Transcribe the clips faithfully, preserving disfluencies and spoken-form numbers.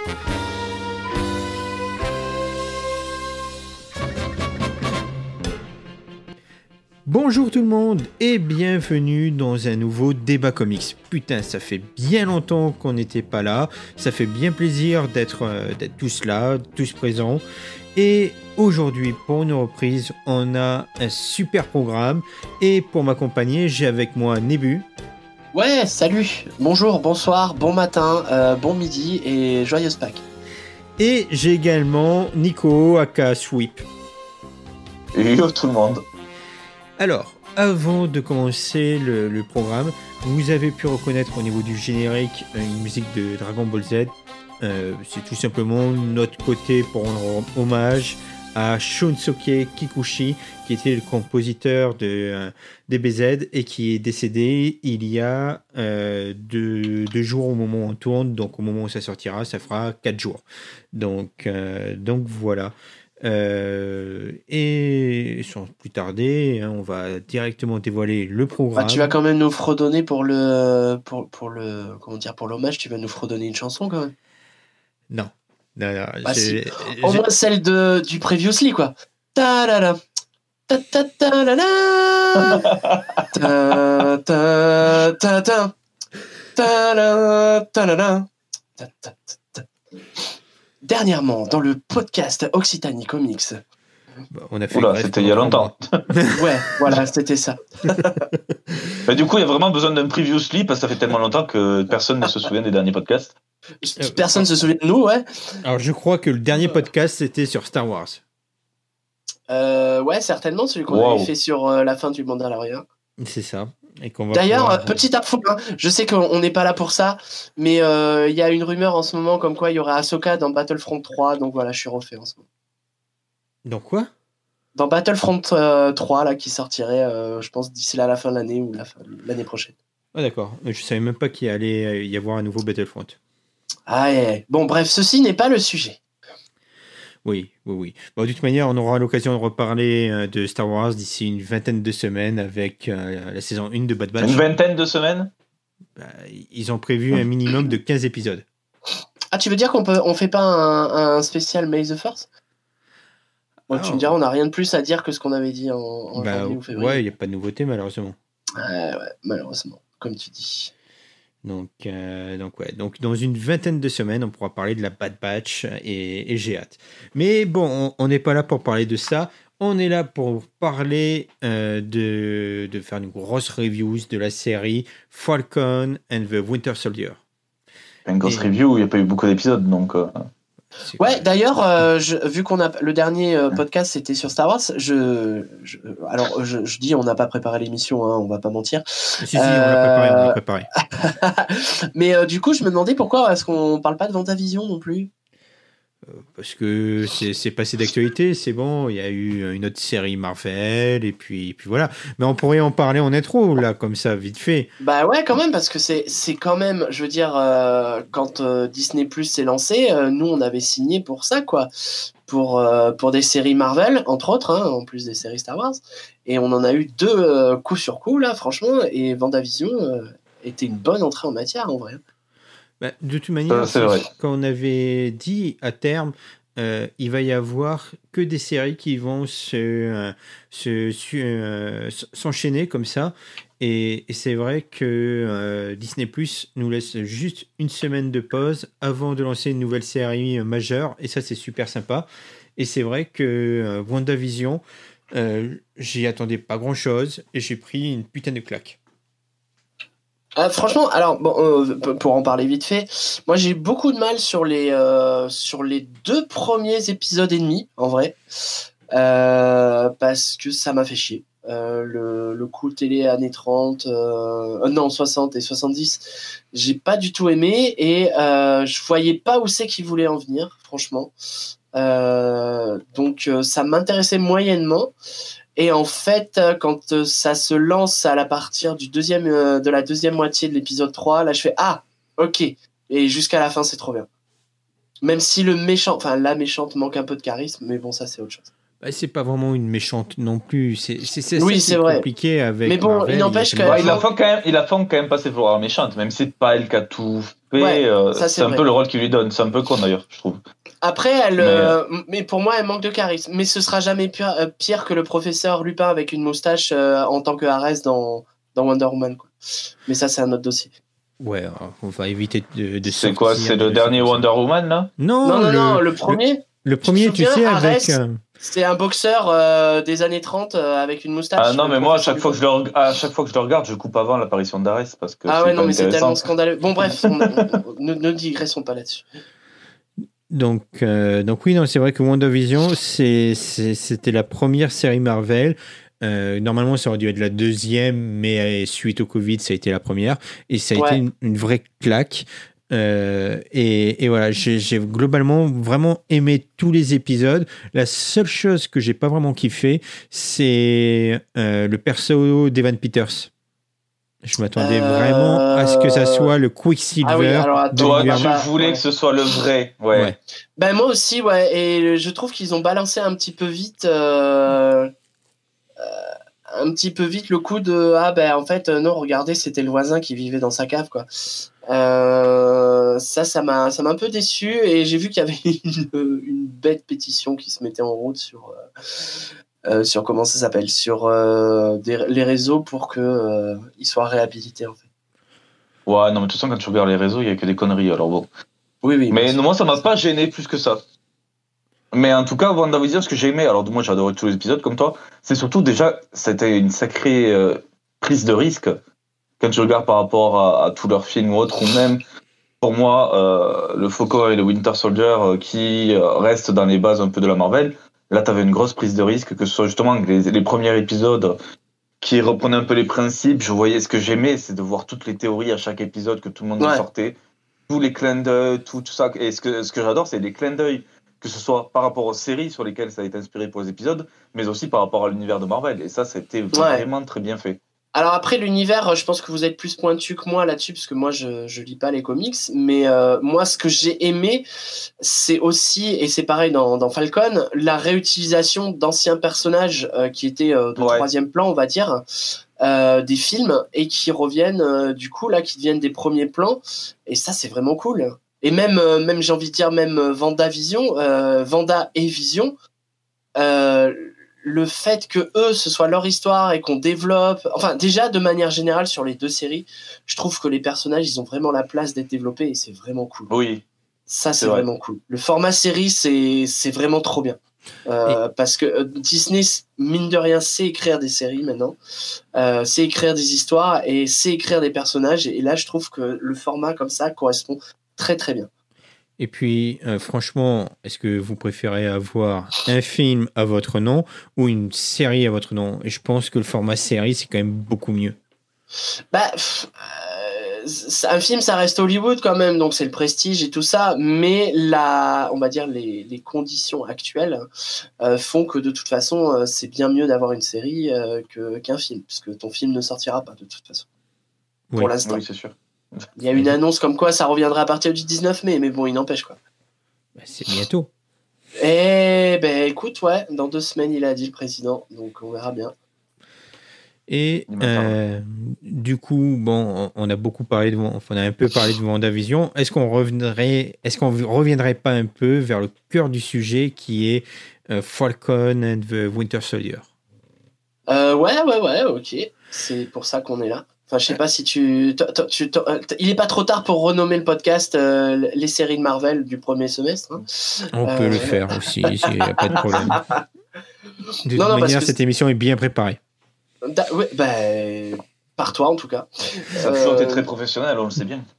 Bonjour tout le monde et bienvenue dans un nouveau débat comics. Putain, ça fait bien longtemps qu'on n'était pas là, ça fait bien plaisir d'être, euh, d'être tous là, tous présents. Et aujourd'hui, pour une reprise, on a un super programme. Et pour m'accompagner, j'ai avec moi Nébu. Ouais, salut, bonjour, bonsoir, bon matin, euh, bon midi et joyeuse Pâques. Et j'ai également Nico, aka Sweep. Yo tout le monde. Alors, avant de commencer le, le programme, vous avez pu reconnaître au niveau du générique une musique de Dragon Ball Z. Euh, c'est tout simplement notre côté pour rendre hommage à Shunsuke Kikuchi, qui était le compositeur de euh, D B Z et qui est décédé il y a euh, deux, deux jours au moment où on tourne. Donc au moment où ça sortira, ça fera quatre jours. Donc, euh, donc voilà. Euh, et sans plus tarder, hein, on va directement dévoiler le programme. Ah, tu vas quand même nous fredonner pour le pour pour le comment dire pour l'hommage. Tu vas nous fredonner une chanson quand même. Non, non, non bah, j'ai, si. Au moins celle de du Previously quoi. Ta la la ta ta ta la la ta ta ta ta ta la ta la la ta ta ta. Dernièrement, dans le podcast Occitanie Comics. Bah, on a fait Oula, c'était il y a longtemps. Ouais, voilà, c'était ça. Bah, du coup, il y a vraiment besoin d'un previously parce que ça fait tellement longtemps que personne ne se souvient des derniers podcasts. Personne ne se souvient de nous, ouais. Alors, je crois que le dernier podcast, c'était sur Star Wars. Euh, ouais, certainement, celui qu'on wow. avait fait sur euh, la fin du Mandalorian. C'est ça. Et qu'on va D'ailleurs, pouvoir... euh, petite info, hein, je sais qu'on n'est pas là pour ça, mais il euh, y a une rumeur en ce moment comme quoi il y aura Ahsoka dans Battlefront trois, donc voilà, je suis refait en ce moment. Dans quoi ? Dans Battlefront euh, trois, là, qui sortirait, euh, je pense, d'ici là, la fin de l'année ou la fin, l'année prochaine. Ah d'accord, je savais même pas qu'il allait y avoir un nouveau Battlefront. Ah, yeah. Bon, bref, ceci n'est pas le sujet. Oui, oui, oui. Bon, de toute manière, on aura l'occasion de reparler de Star Wars d'ici une vingtaine de semaines avec euh, la saison un de Bad Batch. Une vingtaine de semaines ? Bah, ils ont prévu un minimum de quinze épisodes. Ah, tu veux dire qu'on peut, on fait pas un, un spécial May the Force ? Bon, ah, tu me diras, on n'a rien de plus à dire que ce qu'on avait dit en, en bah, janvier ou février. Ouais, il n'y a pas de nouveauté, malheureusement. Ouais, ouais, malheureusement, comme tu dis. Donc, euh, donc, ouais. Donc, dans une vingtaine de semaines, on pourra parler de la Bad Batch et, et j'ai hâte. Mais bon, on n'est pas là pour parler de ça. On est là pour parler euh, de, de faire une grosse review de la série Falcon and the Winter Soldier. Une grosse et... review, il n'y a pas eu beaucoup d'épisodes, donc... Euh... Ouais, cool. D'ailleurs, euh, je, vu qu'on a le dernier euh, podcast c'était sur Star Wars, je, je alors je, je dis on n'a pas préparé l'émission, hein, on va pas mentir. Si si, euh... on l'a préparé, on l'a préparé. Mais euh, du coup, je me demandais pourquoi est-ce qu'on parle pas de Vendavision non plus. Parce que c'est, c'est passé d'actualité, c'est bon, il y a eu une autre série Marvel, et puis, et puis voilà. Mais on pourrait en parler en intro, là, comme ça, vite fait. Bah ouais, quand même, parce que c'est, c'est quand même, je veux dire, euh, quand euh, Disney Plus s'est lancé, euh, nous, on avait signé pour ça, quoi. Pour, euh, pour des séries Marvel, entre autres, hein, en plus des séries Star Wars. Et on en a eu deux euh, coup sur coup, là, franchement, et Vendavision euh, était une bonne entrée en matière, en vrai. Bah, de toute manière, c'est vrai. Quand on avait dit à terme, euh, il va y avoir que des séries qui vont se, euh, se, se, euh, s'enchaîner comme ça. Et, et c'est vrai que euh, Disney Plus nous laisse juste une semaine de pause avant de lancer une nouvelle série majeure. Et ça, c'est super sympa. Et c'est vrai que euh, WandaVision, euh, j'y attendais pas grand-chose et j'ai pris une putain de claque. Euh, franchement, alors bon, euh, pour en parler vite fait, moi j'ai beaucoup de mal sur les euh, sur les deux premiers épisodes et demi, en vrai, euh, parce que ça m'a fait chier. Euh, le, le cool télé années trente, euh, non soixante et soixante-dix, j'ai pas du tout aimé et euh, je voyais pas où c'est qu'ils voulaient en venir, franchement. Euh, donc euh, ça m'intéressait moyennement. Et en fait, quand ça se lance à la partir du deuxième, euh, de la deuxième moitié de l'épisode trois, là, je fais « Ah, ok !» Et jusqu'à la fin, c'est trop bien. Même si le méchant, enfin, la méchante manque un peu de charisme, mais bon, ça, c'est autre chose. Bah, c'est pas vraiment une méchante non plus. C'est, c'est, c'est Oui, ça qui c'est est vrai. compliqué avec Mais bon, Marvel. il n'empêche y a que- tellement- Ouais, il la font quand même, il la font quand même passer pour la méchante, même si c'est pas elle qui a tout fait. Ouais, euh, ça, c'est c'est un vrai. peu le rôle qu'il lui donne. C'est un peu con d'ailleurs, je trouve. Après, elle, Mais, euh, mais pour moi, elle manque de charisme. Mais ce sera jamais pire, euh, pire que le professeur Lupin avec une moustache euh, en tant que Ares dans, dans Wonder Woman, quoi. Mais ça, c'est un autre dossier. Ouais, alors, on va éviter de, de C'est quoi? sortir C'est des le dossiers dernier comme ça. Wonder Woman là? Non, Non, non, le, non, le premier, Le te premier, tu souviens, sais, Ares avec. euh, c'était un boxeur euh, des années trente euh, avec une moustache. Ah non, le mais moi, à professeur chaque fois que je Lupin. le, reg- à chaque fois que je le regarde, je coupe avant l'apparition d'Ares parce que Ah c'est ouais, pas non, mais c'est intéressant. tellement scandaleux. Bon, bref, on, on- ne, ne digressons pas là-dessus. Donc, euh, donc oui, non, c'est vrai que WandaVision, c'est, c'est, c'était la première série Marvel. Euh, normalement, ça aurait dû être la deuxième, mais euh, suite au Covid, ça a été la première. Et ça a Ouais. été une, une vraie claque. Euh, et, et voilà, j'ai, j'ai globalement vraiment aimé tous les épisodes. La seule chose que j'ai pas vraiment kiffé, c'est euh, le perso d'Evan Peters. Je m'attendais Euh, vraiment à ce que ça soit le Quicksilver Ah oui, alors attends, de Toi, l'univers tu bah, voulais ouais. que ce soit le vrai. Ouais. Ouais. Ben moi aussi, ouais, et je trouve qu'ils ont balancé un petit peu vite, euh, euh, un petit peu vite le coup de ah ben en fait euh, non, regardez, c'était le voisin qui vivait dans sa cave, quoi. Euh, ça, ça m'a, ça m'a un peu déçu, et j'ai vu qu'il y avait une, une bête pétition qui se mettait en route sur, euh, euh, sur comment ça s'appelle, sur euh, des- les réseaux pour que euh, il soit réhabilité en fait. Ouais, non, mais de toute façon, quand tu regardes les réseaux, il y a que des conneries. Alors bon. Oui, oui. Mais bien sûr. moi, ça m'a pas gêné plus que ça. Mais en tout cas, WandaVision, ce que j'ai aimé, alors moi j'ai adoré tous les épisodes comme toi, c'est surtout déjà, c'était une sacrée euh, prise de risque quand tu regardes par rapport à, à tous leurs films ou autres, ou même pour moi, euh, le Falcon et le Winter Soldier euh, qui euh, restent dans les bases un peu de la Marvel. Là, tu avais une grosse prise de risque, que ce soit justement les, les premiers épisodes qui reprenaient un peu les principes. Je voyais ce que j'aimais, c'est de voir toutes les théories à chaque épisode que tout le monde nous Ouais. sortait, tous les clins d'œil, tout, tout ça. Et ce que, ce que j'adore, c'est les clins d'œil, que ce soit par rapport aux séries sur lesquelles ça a été inspiré pour les épisodes, mais aussi par rapport à l'univers de Marvel. Et ça, c'était vraiment très bien fait. Alors après l'univers, je pense que vous êtes plus pointu que moi là-dessus, parce que moi je je lis pas les comics, mais euh, moi ce que j'ai aimé, c'est aussi, et c'est pareil dans, dans Falcon, la réutilisation d'anciens personnages euh, qui étaient euh, de Ouais. troisième plan, on va dire, euh, des films, et qui reviennent euh, du coup là, qui deviennent des premiers plans, et ça c'est vraiment cool. Et même, euh, même j'ai envie de dire même euh, Vendavision, euh, Vanda et Vision. Euh, le fait que eux ce soit leur histoire et qu'on développe, enfin déjà de manière générale sur les deux séries, je trouve que les personnages ils ont vraiment la place d'être développés, et c'est vraiment cool. Oui. Ça c'est, c'est vrai. vraiment cool. Le format série c'est c'est vraiment trop bien. Euh, parce que euh, Disney, mine de rien, sait écrire des séries maintenant, euh, sait écrire des histoires et sait écrire des personnages, et là je trouve que le format comme ça correspond très très bien. Et puis, euh, franchement, est-ce que vous préférez avoir un film à votre nom ou une série à votre nom? Et je pense que le format série, c'est quand même beaucoup mieux. Bah, pff, euh, c'est- un film, ça reste Hollywood quand même, donc c'est le prestige et tout ça, mais la, on va dire les, les conditions actuelles euh, font que de toute façon, euh, c'est bien mieux d'avoir une série euh, que, qu'un film, puisque ton film ne sortira pas de toute façon. Oui. Pour l'instant. Oui, c'est sûr. Il y a une annonce comme quoi ça reviendra à partir du dix-neuf mai, mais bon, il n'empêche quoi. Bah, c'est bientôt. Eh ben écoute, ouais, dans deux semaines, il a dit le président, donc on verra bien. Et Il m'a parlé. euh, du coup, bon, on a beaucoup parlé de, enfin, on a un peu parlé de WandaVision. Est-ce qu'on reviendrait, est-ce qu'on reviendrait pas un peu vers le cœur du sujet qui est euh, Falcon and the Winter Soldier? Euh, ouais, ouais, ouais, ok. C'est pour ça qu'on est là. Enfin, je sais pas si tu, t- t- tu t- euh, t- il est pas trop tard pour renommer le podcast euh, les séries de Marvel du premier semestre. Hein. On Euh, peut le faire aussi, il n'y a pas de problème. De toute Non, non, parce manière, que cette émission est bien préparée. Da- ouais, bah, par toi en tout cas. Ça a toujours été Euh, très professionnel, on le sait bien.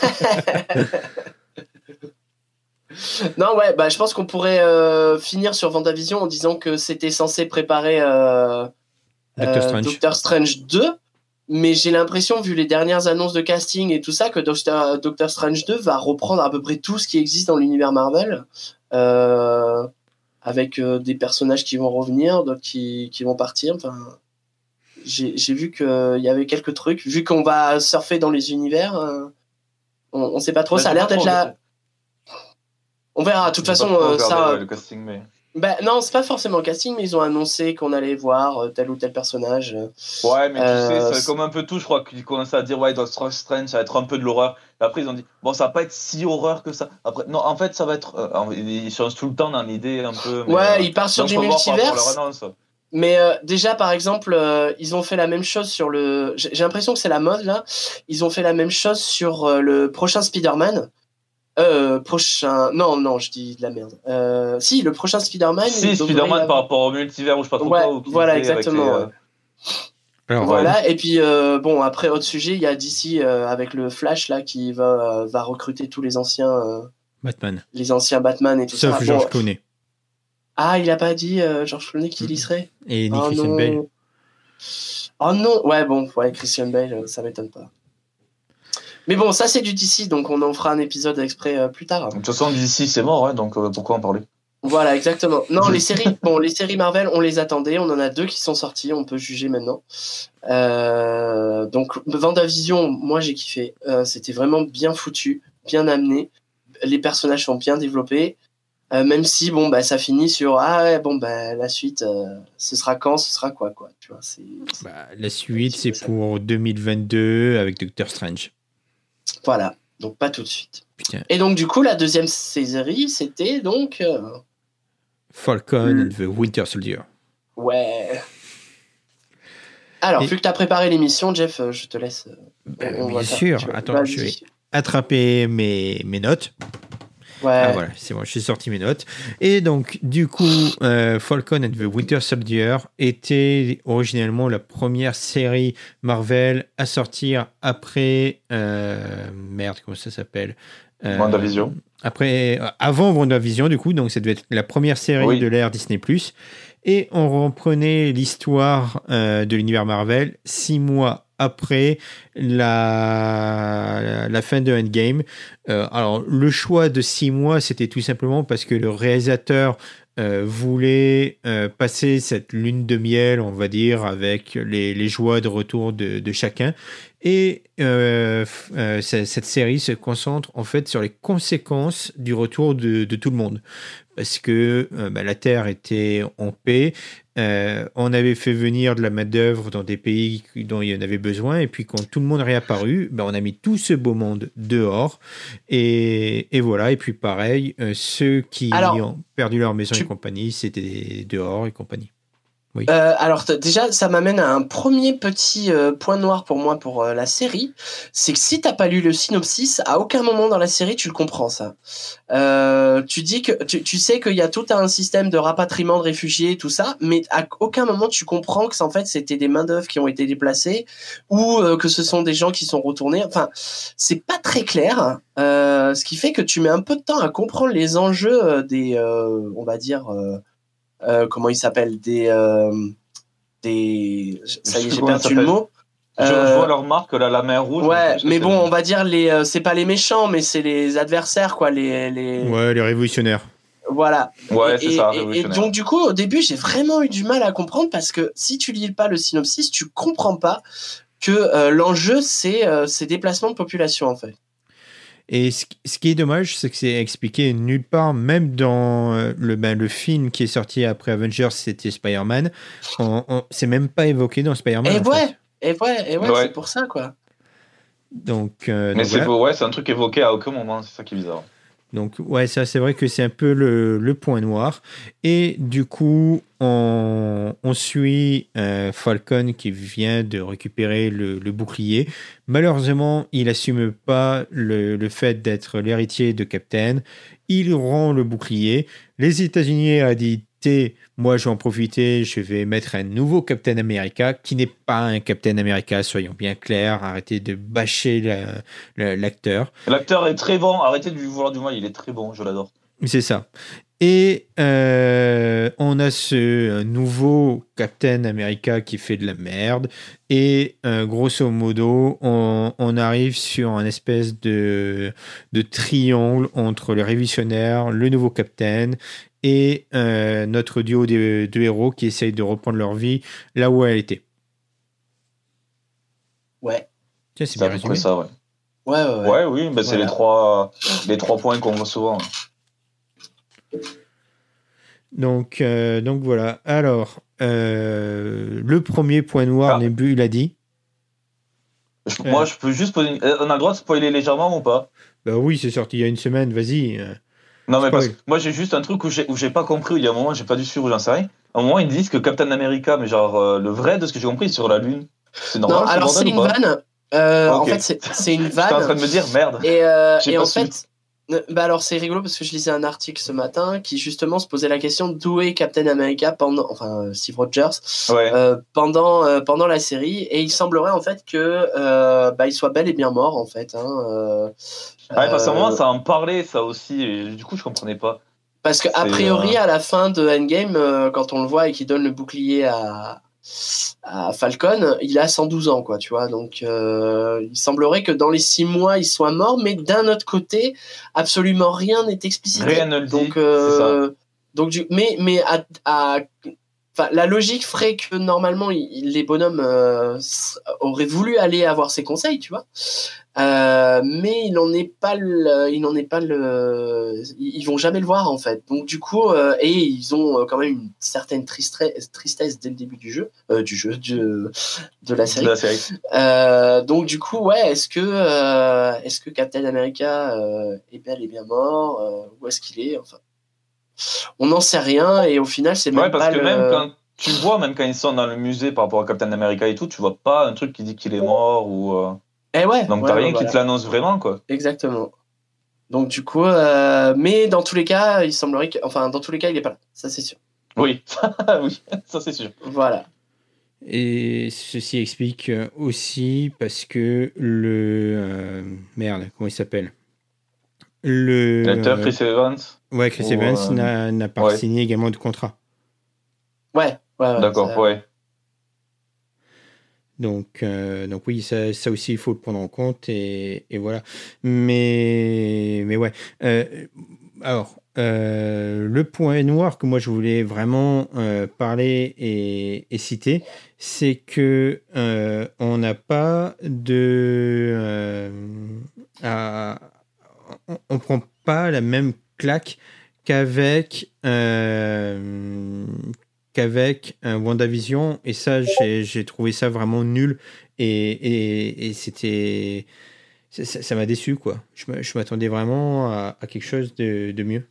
Non, ouais, bah, je pense qu'on pourrait euh, finir sur Vendavision en disant que c'était censé préparer euh, Doctor euh, Strange. Doctor Strange deux, mais j'ai l'impression, vu les dernières annonces de casting et tout ça, que Doctor, Doctor Strange deux va reprendre à peu près tout ce qui existe dans l'univers Marvel, euh, avec euh, des personnages qui vont revenir, d'autres qui, qui vont partir. Enfin, j'ai, j'ai vu qu'il y avait quelques trucs. Vu qu'on va surfer dans les univers, euh, on, on sait pas trop. Là, Ça a j'ai l'air pas d'être trop la... regardé. On verra. De toute J'ai pas façon, trop euh, regardé, ça... ouais, le casting, mais... Bah, non, c'est pas forcément casting, mais ils ont annoncé qu'on allait voir euh, tel ou tel personnage. Ouais, mais tu Euh, sais, c'est comme un peu tout, je crois qu'ils commençaient à dire, ouais, Doctor Strange, ça va être un peu de l'horreur. Et après, ils ont dit, bon, ça va pas être si horreur que ça. Après, non, en fait, ça va être. euh, ils changent tout le temps dans l'idée un peu. Mais, Ouais, euh, ils partent sur donc, du faut voir par rapport à leur multiverse. annonce. Mais euh, déjà, par exemple, euh, ils ont fait la même chose sur le. J'ai j'ai l'impression que c'est la mode là. Ils ont fait la même chose sur euh, le prochain Spider-Man. Euh, prochain. Non, non, je dis de la merde. Euh, si, le prochain Spider-Man. Si, il devrait y Spider-Man avoir- par rapport au multivers ou je sais pas trop Ouais, quoi, ou qu'ils voilà, faisaient avec exactement. les, euh, ouais. Alors, Voilà, et puis euh, bon, après, autre sujet, il y a D C euh, avec le Flash là qui va, euh, va recruter tous les anciens, euh, Batman. les anciens Batman et tout Sauf ça. George Bon, Clooney. ah, il a pas dit euh, George Clooney qu'il y serait. Et ni Oh Christian non. Bale. Oh non, ouais, bon, ouais, Christian Bale, euh, ça m'étonne pas. Mais bon, ça c'est du D C, donc on en fera un épisode exprès euh, plus tard. De toute façon, d'ici, c'est mort, hein, donc euh, pourquoi en parler? Voilà, exactement. Non, les séries, bon, les séries Marvel, on les attendait, on en a deux qui sont sorties, on peut juger maintenant. Euh, donc, WandaVision, moi j'ai kiffé. Euh, c'était vraiment bien foutu, bien amené. Les personnages sont bien développés. Euh, même si, bon, bah, ça finit sur ah ouais, bon, bah, la suite, euh, ce sera quand, ce sera quoi, quoi. Tu vois, c'est. c'est- Bah, la suite, petit c'est peu ça. pour deux mille vingt-deux avec Doctor Strange. Voilà, donc pas tout de suite. Putain. Et donc, du coup, la deuxième série, c'était donc. euh, Falcon Mm. and the Winter Soldier. Ouais. Alors, Et- vu que tu as préparé l'émission, Jeff, euh, je te laisse. euh, Bah, on- on bien va faire- sûr. tu- Attends, vas-y. je vais attraper mes, mes notes. Ouais. Ah voilà, c'est bon, j'ai sorti mes notes. Et donc, du coup, euh, Falcon and the Winter Soldier était originellement la première série Marvel à sortir après... euh, merde, comment ça s'appelle euh, WandaVision. Après, avant WandaVision, du coup, donc ça devait être la première série Oui. de l'ère Disney+. Et on reprenait l'histoire euh, de l'univers Marvel six mois après la, la fin de Endgame. Euh, alors, le choix de six mois, c'était tout simplement parce que le réalisateur euh, voulait euh, passer cette lune de miel, on va dire, avec les, les joies de retour de, de chacun. Et euh, f- euh, c- cette série se concentre en fait sur les conséquences du retour de, de tout le monde. Parce que euh, bah, la Terre était en paix, euh, on avait fait venir de la main-d'œuvre dans des pays dont il y en avait besoin, et puis quand tout le monde est réapparu, bah, on a mis tout ce beau monde dehors. Et, et voilà, et puis pareil, euh, ceux qui Alors, ont perdu leur maison tu- et compagnie, c'était dehors et compagnie. Euh, alors t- déjà, ça m'amène à un premier petit euh, point noir pour moi pour euh, la série, c'est que si t'as pas lu le synopsis, à aucun moment dans la série tu le comprends ça. Euh, tu dis que tu, tu sais qu'il y a tout un système de rapatriement de réfugiés, tout ça, mais à aucun moment tu comprends que ça, en fait c'était des main d'œuvre qui ont été déplacées ou euh, que ce sont des gens qui sont retournés. Enfin, c'est pas très clair, euh, ce qui fait que tu mets un peu de temps à comprendre les enjeux euh, des, euh, on va dire. Euh, Euh, comment il s'appelle des euh, des ça y est, Je sais j'ai comment perdu ça le s'appelle. mot. Je, je Euh, vois leur marque, là, la main rouge. ouais, je pense que mais c'est- bon, on va dire les euh, c'est pas les méchants, mais c'est les adversaires quoi, les les Ouais, les révolutionnaires. voilà. Ouais, Et- c'est ça, et- et, et révolutionnaire. donc du coup, au début, j'ai vraiment eu du mal à comprendre parce que si tu lis pas le synopsis, tu comprends pas que euh, l'enjeu c'est euh, ces déplacements de population en fait. Et ce, ce qui est dommage, c'est que c'est expliqué nulle part, même dans euh, le, ben, le film qui est sorti après Avengers, c'était Spider-Man. On, on- c'est même pas évoqué dans Spider-Man. Et en ouais, fait. et ouais, et ouais, Ouais. c'est pour ça quoi. Donc, euh, Mais donc, c'est voilà. ouais, c'est un truc évoqué à aucun moment, c'est ça qui est bizarre. Donc, ouais, ça, c'est vrai que c'est un peu le, le point noir. Et du coup, on, on suit euh, Falcon qui vient de récupérer le, le bouclier. Malheureusement, il assume pas le, le fait d'être l'héritier de Captain. Il rend le bouclier. Les États-Unis a dit T, moi je vais en profiter, je vais mettre un nouveau Captain America qui n'est pas un Captain America, soyons bien clairs. Arrêtez de bâcher la- la- l'acteur. L'acteur est très bon, arrêtez de lui vouloir du mal, il est très bon, je l'adore. C'est ça. Et euh, on a ce nouveau Captain America qui fait de la merde. Et euh, grosso modo, on, on arrive sur un espèce de, de triangle entre le révolutionnaire, le nouveau Captain et euh, notre duo de, de héros qui essayent de reprendre leur vie là où elle était. Ouais. Tiens, c'est C'est à bien peu près résumé. ça, ouais. Ouais, ouais, ouais. Ouais, oui, bah, c'est Voilà. les trois, les trois points qu'on voit souvent. Donc, euh, donc voilà. Alors, euh, le premier point noir, Ah. Nebu, il a dit. Je- Euh. Moi, je peux juste poser une... euh, On a le droit de spoiler légèrement ou pas? Bah oui, c'est sorti il y a une semaine, vas-y. euh, Non, mais parce spoil. que moi, j'ai juste un truc où j'ai, où j'ai pas compris, où il y a un moment, j'ai pas dû suivre, j'en sais rien. À un moment, ils disent que Captain America, mais genre, euh, le vrai, de ce que j'ai compris, est sur la Lune. C'est Non, normal, ce alors c'est bordel ou une pas? vanne. Euh, En Ok. fait, c'est c'est une J'étais en train vanne. de me dire, merde. Et, euh, J'ai et pas en suivi. fait, euh, bah alors c'est rigolo parce que je lisais un article ce matin qui justement se posait la question d'où est Captain America pendant, enfin euh, Steve Rogers, Ouais. euh, pendant euh, pendant la série, et il semblerait en fait que euh, bah il soit bel et bien mort en fait. Hein, euh, Ouais, parce qu'à un moment, euh, ça en parlait, ça aussi, et du coup, je comprenais pas. Parce que a C'est, priori, euh, à la fin de Endgame, euh, quand on le voit et qu'il donne le bouclier à, à Falcon, il a cent douze ans, quoi, tu vois. Donc, euh, il semblerait que dans les six mois, il soit mort, mais d'un autre côté, absolument rien n'est explicité. Rien ne le dit, Donc, c'est euh, donc, du, mais, mais à, à, enfin, la logique ferait que normalement, il- les bonhommes euh, s- auraient voulu aller avoir ses conseils, tu vois. Euh, mais il n'en est pas le, il n'en est pas le, ils ils vont jamais le voir en fait. Donc du coup, euh, et ils ont euh, quand même une certaine tristesse, tristesse dès le début du jeu, euh, du jeu, du- de la de série. la série. Euh, donc du coup, ouais, est-ce que, euh, est-ce que Captain America euh, est bel et bien mort, euh, où est-ce qu'il est, enfin, on n'en sait rien et au final, c'est même Ouais, parce pas que le. même quand tu vois, même quand ils sont dans le musée par rapport à Captain America et tout, tu vois pas un truc qui dit qu'il est mort ou. euh, Eh ouais, Donc ouais, t'as ouais, rien qui voilà, te l'annonce vraiment, quoi. exactement. Donc du coup, euh, mais dans tous les cas, il semblerait que, enfin, dans tous les cas, il est pas là, ça c'est sûr. Oui, oui, ça c'est sûr. Voilà. Et ceci explique euh, aussi parce que le. euh, merde, comment il s'appelle Le. L'acteur euh, Chris Evans. ouais, Chris ou, Evans euh, n'a n'a pas ouais, signé également de contrat. Ouais, ouais, ouais. d'accord, ça- ouais. Donc, euh, donc oui, ça, ça aussi, il faut le prendre en compte. Et, et voilà. Mais, mais ouais. Euh, alors, euh, le point noir que moi, je voulais vraiment euh, parler et, et citer, c'est que euh, on n'a pas de... euh, à- on, on prend pas la même claque qu'avec euh, qu'avec un WandaVision, et ça j'ai j'ai trouvé ça vraiment nul, et, et, et c'était ça ça- ça m'a déçu, quoi. Je me- je m'attendais vraiment à, à quelque chose de, de mieux.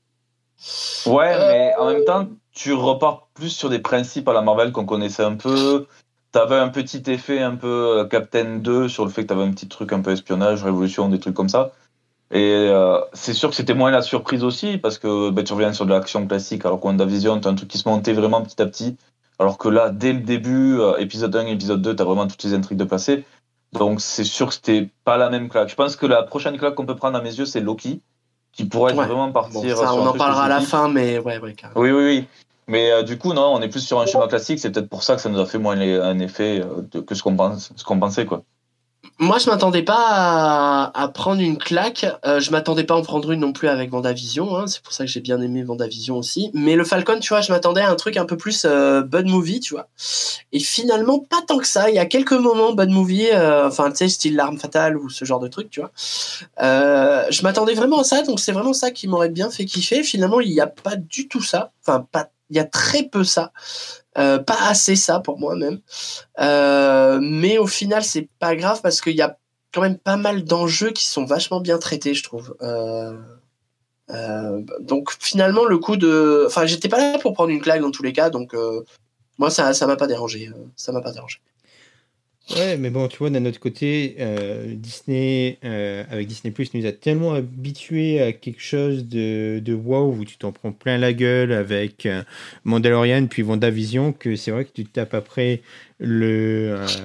Ouais, Euh, mais en même temps, tu repars plus sur des principes à la Marvel qu'on connaissait un peu. T'avais un petit effet un peu euh, Captain deux sur le fait que t'avais un petit truc un peu espionnage, révolution, des trucs comme ça. Et euh, c'est sûr que c'était moins la surprise aussi, parce que bah, tu reviens sur de l'action classique, alors que WandaVision, t'as un truc qui se montait vraiment petit à petit. Alors que là, dès le début, euh, épisode un, épisode deux, t'as vraiment toutes les intrigues de passer. Donc c'est sûr que c'était pas la même claque. Je pense que la prochaine claque qu'on peut prendre à mes yeux, c'est Loki, qui pourrait ouais. vraiment Bon, partir ça, sur on un en truc que parlera je à la kiffe. fin, mais ouais, ouais, carrément. Oui, oui, oui. Mais euh, du coup, non, on est plus sur un schéma classique. C'est peut-être pour ça que ça nous a fait moins les- un effet euh, de- que ce qu'on pense, ce qu'on pensait, quoi. Moi, je m'attendais pas à, à prendre une claque. Euh, je m'attendais pas à en prendre une non plus avec Vendavision. Hein. C'est pour ça que j'ai bien aimé Vendavision aussi. Mais le Falcon, tu vois, je m'attendais à un truc un peu plus euh, Bud Movie, tu vois. Et finalement, pas tant que ça. Il y a quelques moments Bud Movie, euh, enfin, tu sais, style L'arme fatale ou ce genre de truc, tu vois. Euh, je m'attendais vraiment à ça, donc c'est vraiment ça qui m'aurait bien fait kiffer. Finalement, il n'y a pas du tout ça. Enfin, pas, il y a très peu ça. Euh, pas assez ça pour moi même. Euh, mais au final, c'est pas grave parce qu'il y a quand même pas mal d'enjeux qui sont vachement bien traités, je trouve. Euh, euh, donc finalement, le coup de, enfin, j'étais pas là pour prendre une claque dans tous les cas, donc euh, moi ça, ça m'a pas dérangé. euh, Ça m'a pas dérangé. Ouais, mais bon, tu vois, d'un autre côté, euh, Disney, euh, avec Disney+, nous a tellement habitués à quelque chose de, de wow, où tu t'en prends plein la gueule avec euh, Mandalorian, puis WandaVision, que c'est vrai que tu te tapes après le, euh,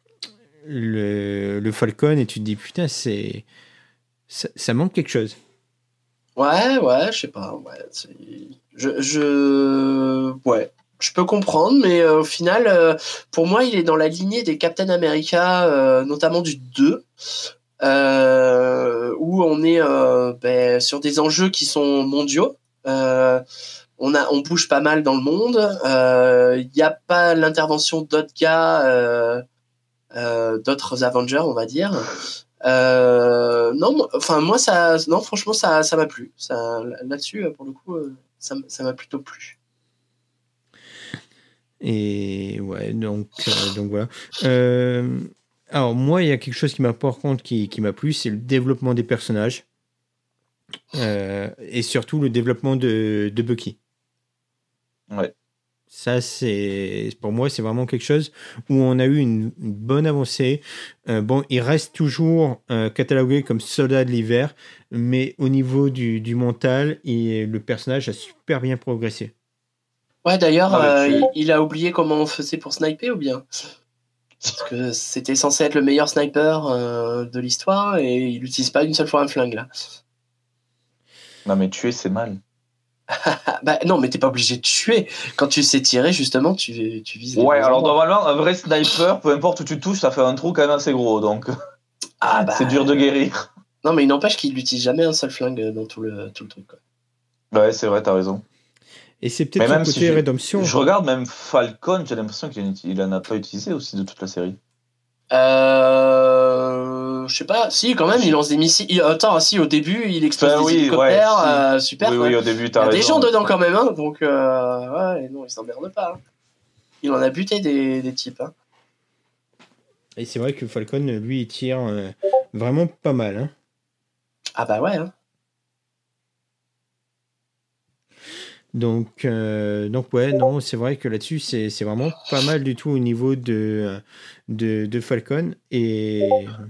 le, le Falcon, et tu te dis, putain, c'est, ça, ça manque quelque chose. Ouais, ouais, je sais pas. Ouais, c'est- je, je, ouais, je peux comprendre, mais euh, au final, euh, pour moi, il est dans la lignée des Captain America, euh, notamment du deux, euh, où on est euh, ben, sur des enjeux qui sont mondiaux. Euh, on a, on bouge pas mal dans le monde. Il n'y a pas l'intervention d'autres gars, euh, euh, d'autres Avengers, on va dire. Euh, non, moi- enfin moi ça, non franchement ça, ça m'a plu. Ça, là-dessus, pour le coup, euh, ça, m- ça m'a plutôt plu. Et ouais, donc, euh, donc voilà. Euh, alors, moi, il y a quelque chose qui m'a, par contre, qui, qui m'a plu, c'est le développement des personnages. Euh, et surtout le développement de, de Bucky. Ouais. Ça, c'est pour moi, c'est vraiment quelque chose où on a eu une, une bonne avancée. Euh, bon, il reste toujours euh, catalogué comme soldat de l'hiver, mais au niveau du, du mental, et le personnage a super bien progressé. Ouais, d'ailleurs, Ah, mais euh, tu- il, il a oublié comment on faisait pour sniper ou bien? Parce que c'était censé être le meilleur sniper euh, de l'histoire et il n'utilise pas une seule fois un flingue là. Non, mais tuer, c'est mal. Ah, bah non, mais t'es pas obligé de tuer. Quand tu sais tirer, justement, tu, tu vises les Ouais, bons alors endroits. normalement, un vrai sniper, peu importe où tu touches, ça fait un trou quand même assez gros, donc Ah bah. c'est dur de guérir. Non, mais il n'empêche qu'il n'utilise jamais un seul flingue dans tout le, tout le truc. Quoi. Ouais, c'est vrai, t'as raison. Et c'est Mais peut-être son même côté si je, rédemption. je regarde même Falcon, j'ai l'impression qu'il en- il en a pas utilisé aussi de toute la série. Euh. Je sais pas, si, quand même, il lance des missiles. Il- Attends, si, au début, il explose Enfin, des oui, hélicoptères. ouais, si. euh, super. Oui, quoi. oui, au début, Il y t'as a raison. des gens ouais. dedans quand même, hein, donc euh, ouais, non, il s'emmerde pas. hein. Il en a buté des, des types. Hein. Et c'est vrai que Falcon, lui, il tire euh, vraiment pas mal. Hein. Ah bah ouais. Hein. Donc, euh, donc ouais, non, c'est vrai que là-dessus, c'est, c'est vraiment pas mal du tout au niveau de, de, de Falcon et,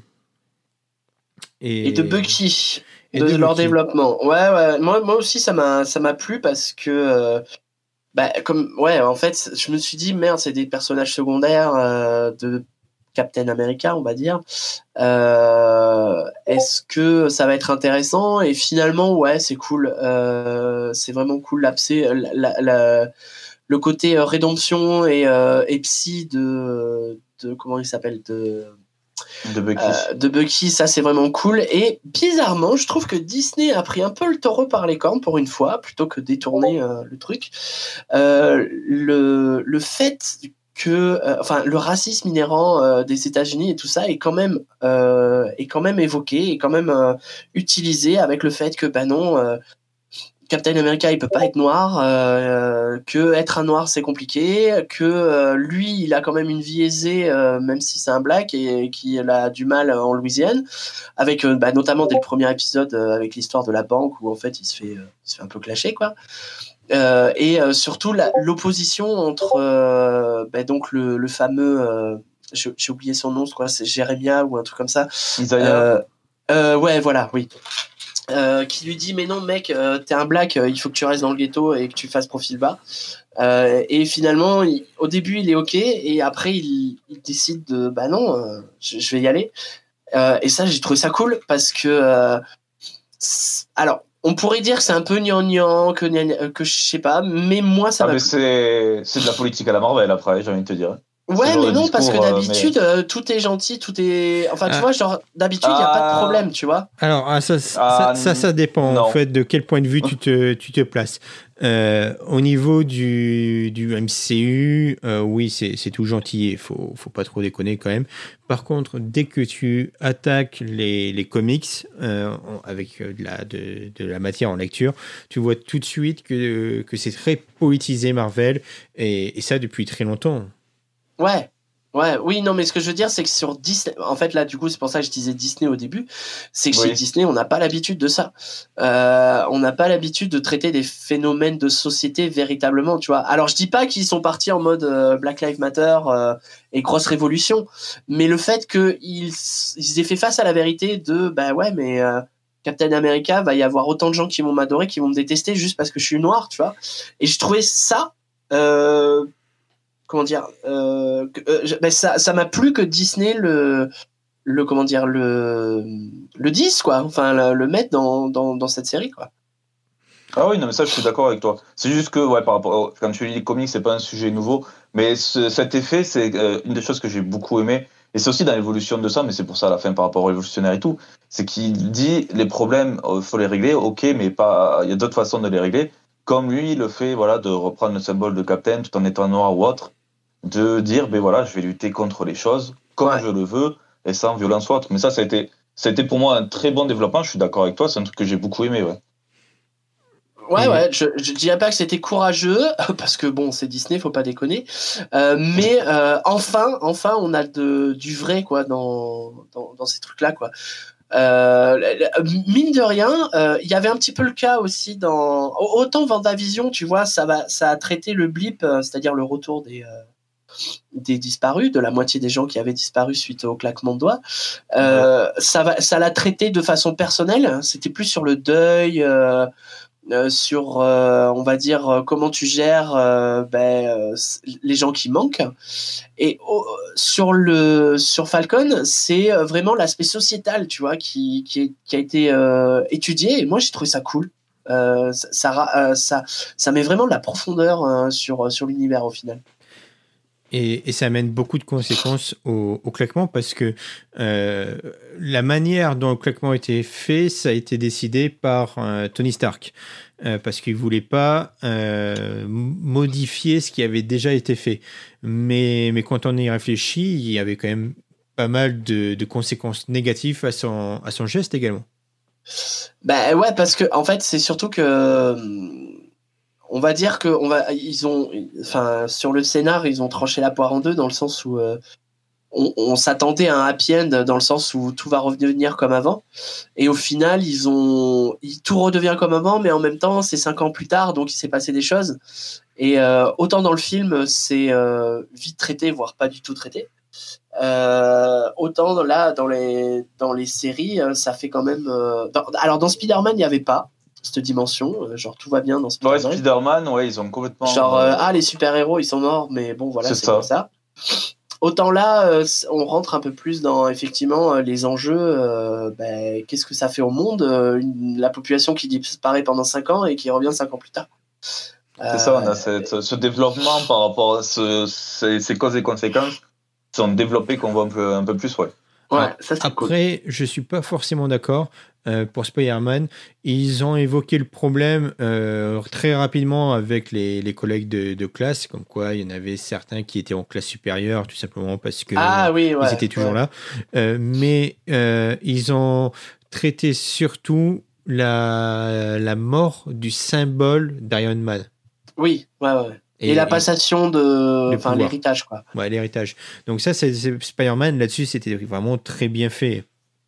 et, Et de Bucky, et de, de leur Bucky. développement. Ouais, ouais. Moi, moi aussi, ça m'a, ça m'a plu parce que, euh, bah, comme, ouais, en fait, je me suis dit, merde, c'est des personnages secondaires euh, de Captain America, on va dire. Euh, est-ce que ça va être intéressant? Et finalement, ouais, c'est cool. Euh, c'est vraiment cool. L'abcès, la, la, la- le côté euh, rédemption et, euh, et psy de, de, comment il s'appelle, de De Bucky. euh, de Bucky, ça c'est vraiment cool. Et bizarrement, je trouve que Disney a pris un peu le taureau par les cornes pour une fois, plutôt que détourner euh, le truc. Euh, le, le fait que, euh, enfin, le racisme inhérent euh, des États-Unis et tout ça est quand même, euh, est quand même évoqué, est quand même euh, utilisé avec le fait que, bah non. Euh, Captain America, il peut pas être noir, euh, que être un noir c'est compliqué, que euh, lui, il a quand même une vie aisée, euh, même si c'est un black et, et qu'il a du mal en Louisiane, avec euh, bah, notamment dès le premier épisode euh, avec l'histoire de la banque où en fait il se fait, euh, il se fait un peu clasher quoi. Euh, et euh, surtout la, l'opposition entre euh, bah, donc le, le fameux, euh, j'ai, j'ai oublié son nom, c'est quoi, c'est Jeremiah ou un truc comme ça. Isaiah. Euh, euh, ouais, voilà, oui. Euh, qui lui dit mais non mec euh, t'es un black euh, il faut que tu restes dans le ghetto et que tu fasses profil bas euh, et finalement il, au début il est ok et après il, il décide de bah non euh, je, je vais y aller euh, et ça j'ai trouvé ça cool parce que euh, alors on pourrait dire que c'est un peu gnangnan que, gna, que je sais pas mais moi ça Ah, m'a mais plu. c'est, c'est de la politique à la Marvel après, j'ai envie de te dire. Ouais, mais non, discours, parce que d'habitude, euh, mais... euh, tout est gentil, tout est. Enfin, tu Ah. vois, genre, d'habitude, il n'y a pas de problème, tu vois. Alors, ah, ça, ça, Ah, ça, ça dépend non. en fait de quel point de vue tu te, tu te places. Euh, au niveau du, du M C U, euh, oui, c'est, c'est tout gentil, il faut, faut pas trop déconner quand même. Par contre, dès que tu attaques les, les comics euh, avec de la, de, de la matière en lecture, tu vois tout de suite que, que c'est très politisé Marvel, et, et ça depuis très longtemps. Ouais, ouais, oui, non, mais ce que je veux dire, c'est que sur Disney, en fait, là, du coup, c'est pour ça que je disais Disney au début, c'est que Oui. chez Disney, on n'a pas l'habitude de ça. Euh, on n'a pas l'habitude de traiter des phénomènes de société véritablement, tu vois. Alors, je dis pas qu'ils sont partis en mode euh, Black Lives Matter euh, et grosse révolution, mais le fait qu'ils ils aient fait face à la vérité de, bah ouais, mais euh, Captain America, va y avoir autant de gens qui vont m'adorer, qui vont me détester juste parce que je suis noir, tu vois. Et je trouvais ça. Euh, comment dire euh, euh, ben ça ça m'a plu que Disney le le comment dire le le dise quoi, enfin le, le mettre dans, dans dans cette série quoi. Ah oui, non, mais ça, je suis d'accord avec toi. C'est juste que, ouais, par rapport, au- quand tu lis les comics, c'est pas un sujet nouveau, mais ce- cet effet, c'est euh, une des choses que j'ai beaucoup aimé, et c'est aussi dans l'évolution de ça, mais c'est pour ça à la fin par rapport aux révolutionnaires et tout, c'est qu'il dit les problèmes, euh, faut les régler, ok, mais pas, il y a d'autres façons de les régler, comme lui le fait, voilà, de reprendre le symbole de Captain tout en étant noir ou autre, de dire, ben voilà, je vais lutter contre les choses comme Ouais. je le veux et sans violence ou autre. Mais ça, ça a été, ça a été pour moi un très bon développement. Je suis d'accord avec toi, c'est un truc que j'ai beaucoup aimé, ouais. Ouais, Et- ouais, je, je dirais pas que c'était courageux, parce que bon, c'est Disney, faut pas déconner. Euh, mais euh, enfin, enfin, on a de, du vrai, quoi, dans, dans, dans ces trucs-là, quoi. Euh, mine de rien, euh, il y avait un petit peu le cas aussi dans. Autant Vendavision, tu vois, ça, va, ça a traité le blip, euh, c'est-à-dire le retour des. Euh, des disparus, de la moitié des gens qui avaient disparu suite au claquement de doigts. Euh, ouais. ça, va, ça l'a traité de façon personnelle, c'était plus sur le deuil, euh, euh, sur, euh, on va dire, euh, comment tu gères euh, ben, euh, les gens qui manquent. Et oh, sur, le, sur Falcon, c'est vraiment l'aspect sociétal, tu vois, qui, qui, est, qui a été euh, étudié, et moi j'ai trouvé ça cool. Euh, ça, ça, euh, ça, ça met vraiment de la profondeur euh, sur, sur l'univers au final. Et, et ça amène beaucoup de conséquences au, au claquement parce que euh, la manière dont le claquement a été fait, ça a été décidé par euh, Tony Stark. Euh, parce qu'il ne voulait pas euh, modifier ce qui avait déjà été fait. Mais, mais quand on y réfléchit, il y avait quand même pas mal de, de conséquences négatives à son, à son geste également. Ben ouais, parce que en fait, c'est surtout que... On va dire que on va, ils ont, enfin, sur le scénar, ils ont tranché la poire en deux dans le sens où euh, on, on s'attendait à un happy end dans le sens où tout va revenir comme avant, et au final, ils ont, tout redevient comme avant, mais en même temps, c'est cinq ans plus tard, donc il s'est passé des choses. Et euh, autant dans le film, c'est euh, vite traité, voire pas du tout traité. Euh, autant là, dans les dans les séries, ça fait quand même. Euh, dans, alors dans Spider-Man, il n'y avait pas cette dimension, genre tout va bien dans Spider-Man. Ouais, Spider-Man, ouais, ils ont complètement. Genre, euh, ah, les super-héros, ils sont morts, mais bon, voilà, c'est, c'est ça. Comme ça. Autant là, euh, on rentre un peu plus dans, effectivement, euh, les enjeux. Euh, ben, qu'est-ce que ça fait au monde euh, une, la population qui disparaît pendant cinq ans et qui revient cinq ans plus tard. C'est euh, ça, on a cette, ce développement par rapport à ce, ces, ces causes et conséquences qui sont développées qu'on voit un peu, un peu plus, ouais. Ouais, Alors, ça, c'est après, cool. Je suis pas forcément d'accord. Euh, pour Spider-Man, ils ont évoqué le problème euh, très rapidement avec les, les collègues de, de classe, comme quoi il y en avait certains qui étaient en classe supérieure, tout simplement parce que ah, oui, ouais, ils étaient toujours ouais. là. Euh, mais euh, ils ont traité surtout la, la mort du symbole d'Iron Man. Oui, ouais, ouais. Et, et la passation de, enfin, l'héritage, quoi. Ouais, l'héritage. Donc ça, c'est, c'est Spider-Man. Là-dessus, c'était vraiment très bien fait.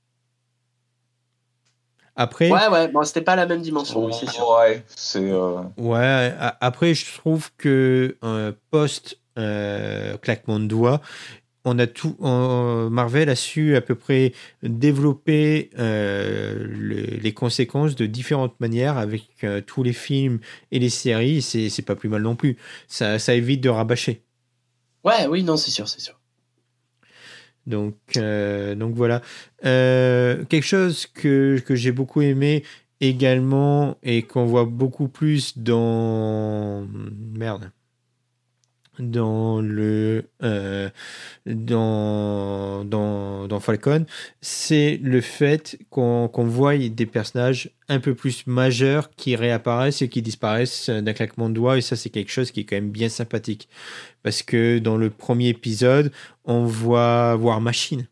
Après, ouais, ouais, bon, c'était pas la même dimension, oui, c'est sûr. Ouais, c'est. Euh... Ouais, après, je trouve que euh, post euh, claquement de doigts, on a tout. Euh, Marvel a su à peu près développer euh, le, les conséquences de différentes manières avec euh, tous les films et les séries. C'est, c'est pas plus mal non plus. Ça, ça évite de rabâcher. Ouais, oui, non, c'est sûr, c'est sûr. Donc, euh, donc voilà. Euh, quelque chose que, que j'ai beaucoup aimé également et qu'on voit beaucoup plus dans... Merde. Dans le... Euh, dans, dans, dans Falcon, c'est le fait qu'on, qu'on voit des personnages un peu plus majeurs qui réapparaissent et qui disparaissent d'un claquement de doigts, et ça, c'est quelque chose qui est quand même bien sympathique. Parce que dans le premier épisode, on voit War Machine.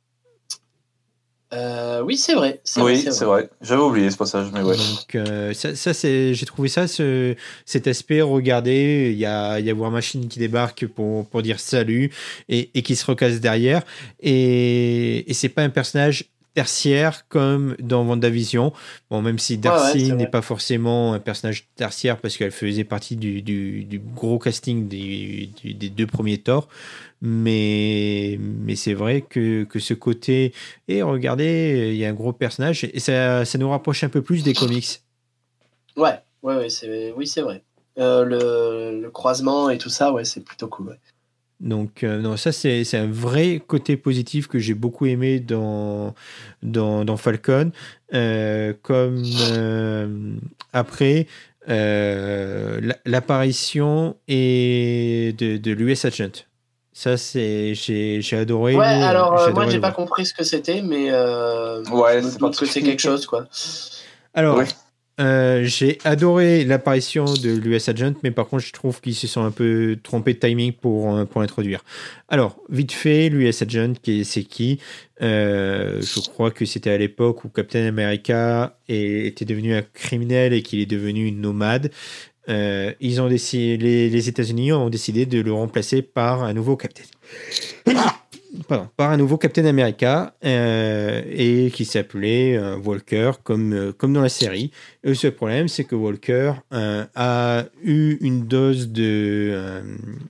Euh, oui, c'est vrai. C'est oui, vrai, c'est, c'est vrai. vrai. J'avais oublié ce passage, mais ouais. Donc, euh, ça, ça c'est, j'ai trouvé ça, ce, cet aspect. Regardez, il y a, y a War Machine qui débarque pour, pour dire salut et, et qui se recasse derrière. Et, et c'est pas un personnage tertiaire comme dans WandaVision. Bon, même si Darcy ouais, ouais, n'est vrai. pas forcément un personnage tertiaire parce qu'elle faisait partie du, du, du gros casting des, du, des deux premiers Thor. Mais, mais c'est vrai que, que ce côté, et regardez, il y a un gros personnage, et ça, ça nous rapproche un peu plus des comics. Ouais, ouais, ouais c'est, oui, c'est vrai. Euh, le, le croisement et tout ça, ouais, c'est plutôt cool. Ouais. Donc, euh, non, ça, c'est, c'est un vrai côté positif que j'ai beaucoup aimé dans, dans, dans Falcon. Euh, comme euh, après, euh, l'apparition et de, de l'U S Agent. Ça, c'est, j'ai, j'ai adoré. Ouais, alors j'ai euh, adoré moi, j'ai pas voir. compris ce que c'était, mais euh, ouais, je me c'est doute que c'est quelque chose, quoi. Alors, oui. Euh, j'ai adoré l'apparition de l'U S Agent, mais par contre, je trouve qu'ils se sont un peu trompés de timing pour, euh, pour l'introduire. Alors, vite fait, l'U S Agent, qui est- c'est qui Euh, Je crois que c'était à l'époque où Captain America est- était devenu un criminel et qu'il est devenu une nomade. Euh, ils ont décidé, les, les États-Unis ont décidé de le remplacer par un nouveau Captain. Pardon, par un nouveau Captain America euh, et qui s'appelait euh, Walker comme, euh, comme dans la série. Le seul problème, c'est que Walker euh, a eu une dose de, euh,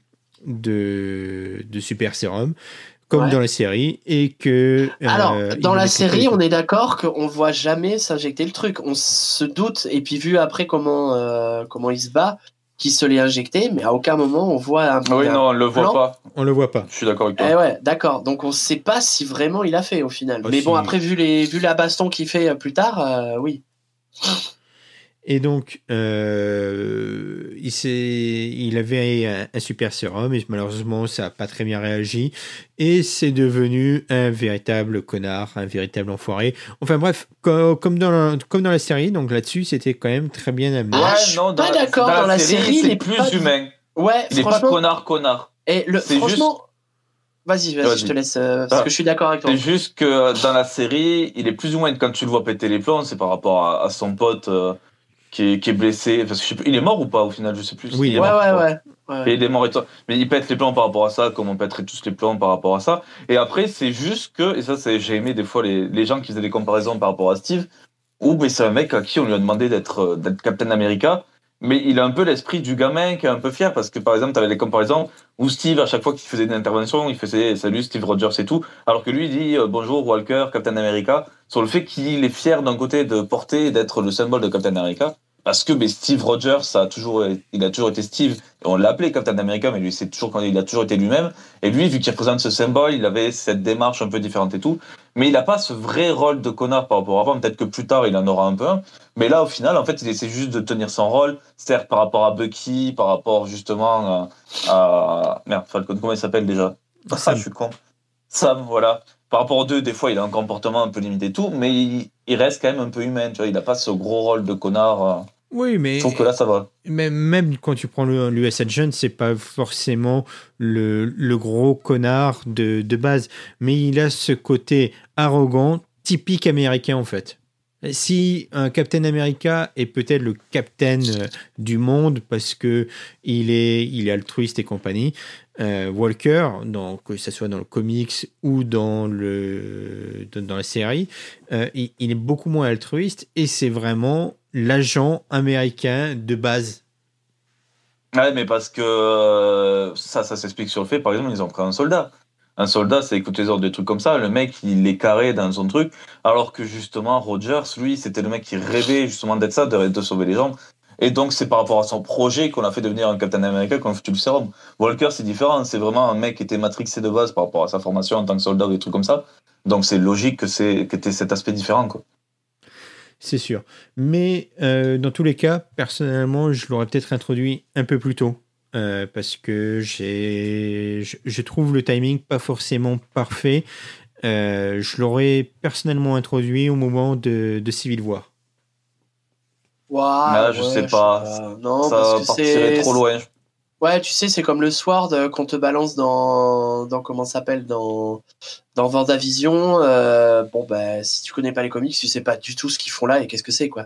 de, de super sérum comme Ouais. dans la série et que... euh, Alors, il dans ne la maîtrise pas série, du on tout. est d'accord qu'on voit jamais s'injecter le truc. On se doute, et puis vu après comment, euh, comment il se bat, qu'il se l'est injecté, mais à aucun moment on voit un, Oui, un non, on le voit plan. pas. On le voit pas. Je suis d'accord avec toi. Eh ouais, d'accord. Donc on sait pas si vraiment il a fait au final. Oh, mais bon, si. après, vu, les, vu la baston qu'il fait euh, plus tard, euh, oui. Et donc, euh, il, s'est- il avait un, un super sérum et malheureusement, ça n'a pas très bien réagi. Et c'est devenu un véritable connard, un véritable enfoiré. Enfin bref, co- comme dans la, comme dans la série, donc là-dessus, c'était quand même très bien amené. Ah, Ouais, je suis non, dans pas la- d'accord. Dans la série, il c'est est plus pas- humain. Ouais, Il est pas franchement. connard, connard. Et le, C'est franchement. Vas-y, vas-y, Vas-y. je te laisse. euh, parce Ah. que je suis d'accord avec toi. C'est juste que dans la série, il est plus ou moins, quand tu le vois péter les plombs, c'est par rapport à, à son pote euh, qui, est, qui est blessé. Parce que je sais plus, il est mort ou pas au final, je sais plus. Oui, il il est Ouais, mort. ouais, je crois. ouais, ouais, ouais. Et il est mort et tout. Mais il pète les plombs par rapport à ça, comme on pèterait tous les plombs par rapport à ça. Et après, c'est juste que, et ça, c'est, j'ai aimé des fois les, les gens qui faisaient des comparaisons par rapport à Steve, où mais c'est un mec à qui on lui a demandé d'être, euh, d'être Captain America, mais il a un peu l'esprit du gamin qui est un peu fier, parce que par exemple, tu avais les comparaisons où Steve, à chaque fois qu'il faisait une intervention, il faisait salut Steve Rogers et tout, alors que lui il dit euh, bonjour Walker, Captain America, sur le fait qu'il est fier d'un côté de porter et d'être le symbole de Captain America. Parce que mais Steve Rogers, ça a toujours, il a toujours été Steve. Et on l'a appelé Captain America, mais lui, c'est toujours quand il a toujours été lui-même. Et lui, vu qu'il représente ce symbole, il avait cette démarche un peu différente et tout. Mais il n'a pas ce vrai rôle de connard par rapport à avant. Peut-être que plus tard, il en aura un peu un. Mais là, au final, en fait, il essaie juste de tenir son rôle. C'est-à-dire par rapport à Bucky, par rapport justement à, à... merde, Falcon, comment il s'appelle déjà? Ah, Sam. je suis con. Sam, voilà. Par rapport aux deux, des fois, il a un comportement un peu limité et tout, mais il, il reste quand même un peu humain. Tu vois, il n'a pas ce gros rôle de connard. euh. Oui, mais Je trouve que là, ça va. même, même quand tu prends le- l'U S Agent, c'est pas forcément le, le gros connard de, de base, mais il a ce côté arrogant, typique américain en fait. Si un Captain America est peut-être le captain euh, du monde parce que il est, il est altruiste et compagnie, euh, Walker, donc, que ce soit dans le comics ou dans, le, dans, dans la série, euh, il, il est beaucoup moins altruiste et c'est vraiment l'agent américain de base. Ouais, mais parce que euh, ça, ça s'explique sur le fait, par exemple, ils ont pris un soldat. Un soldat, ça écoute les ordres, des trucs comme ça. Le mec, il est carré dans son truc. Alors que justement, Rogers, lui, c'était le mec qui rêvait justement d'être ça, de, de sauver les gens. Et donc, c'est par rapport à son projet qu'on a fait devenir un Captain America, qu'on a foutu le sérum. Walker, c'est différent. C'est vraiment un mec qui était matrixé de base par rapport à sa formation en tant que soldat ou des trucs comme ça. Donc, c'est logique que c'est que t'aies cet aspect différent, quoi. C'est sûr. Mais euh, dans tous les cas, personnellement, je l'aurais peut-être introduit un peu plus tôt. Euh, parce que j'ai, je, je trouve le timing pas forcément parfait. Euh, je l'aurais personnellement introduit au moment de, de Civil War. Waouh, Ah, je ouais, sais pas. Non, Ça parce que partirait c'est. trop loin. Ouais, tu sais, c'est comme le Sword euh, qu'on te balance dans, dans comment ça s'appelle, dans, dans Vendavision. Euh, bon, bah, si tu connais pas les comics, tu sais pas du tout ce qu'ils font là et qu'est-ce que c'est, quoi.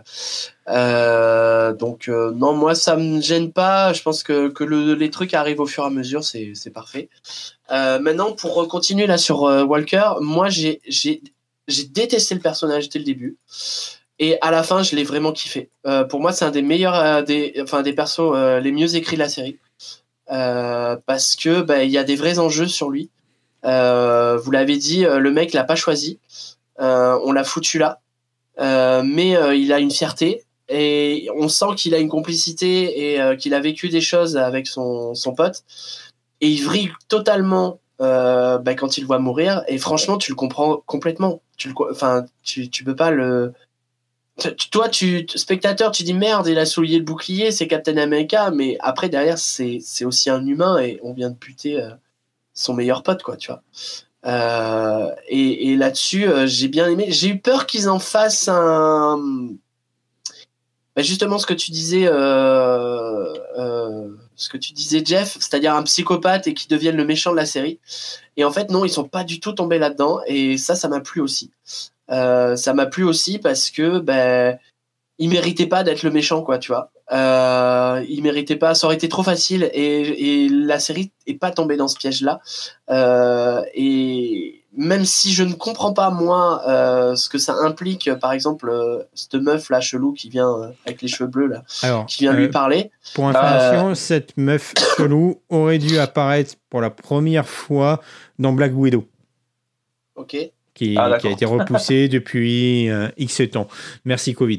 Euh, donc, euh, non, moi, ça me gêne pas. Je pense que, que le, les trucs arrivent au fur et à mesure, c'est, c'est parfait. Euh, maintenant, pour continuer là sur euh, Walker, moi, j'ai, j'ai, j'ai détesté le personnage dès le début. Et à la fin, je l'ai vraiment kiffé. Euh, pour moi, c'est un des meilleurs, euh, des, enfin, des persos euh, les mieux écrits de la série. Euh, parce que bah, y a des vrais enjeux sur lui. Euh, vous l'avez dit, euh, le mec l'a pas choisi. Euh, on l'a foutu là. Euh, mais euh, il a une fierté. Et on sent qu'il a une complicité et euh, qu'il a vécu des choses avec son, son pote. Et il vrille totalement euh, bah, quand il le voit mourir. Et franchement, tu le comprends complètement. Tu, le, enfin, tu, tu peux pas le... Toi, tu, spectateur, tu dis merde, il a souillé le bouclier, c'est Captain America, mais après, derrière, c'est, c'est aussi un humain et on vient de buter euh, son meilleur pote, quoi, tu vois. Euh, et, et là-dessus, euh, j'ai bien aimé. J'ai eu peur qu'ils en fassent un. bah justement ce que tu disais, euh, euh, ce que tu disais Jeff, c'est-à-dire un psychopathe et qui devienne le méchant de la série. Et en fait non, ils sont pas du tout tombés là-dedans et ça, ça m'a plu aussi. Euh, ça m'a plu aussi parce que ben il méritait pas d'être le méchant, quoi, tu vois. Euh, il méritait pas, ça aurait été trop facile et, et la série est pas tombée dans ce piège-là. Euh, et même si je ne comprends pas moi euh, ce que ça implique, par exemple, euh, cette meuf là chelou qui vient euh, avec les cheveux bleus là, Alors, qui vient euh, lui parler. Pour information, Euh, cette meuf chelou aurait dû apparaître pour la première fois dans Black Widow. Ok. Qui, Ah, qui a été repoussé depuis euh, X temps. Merci Covid.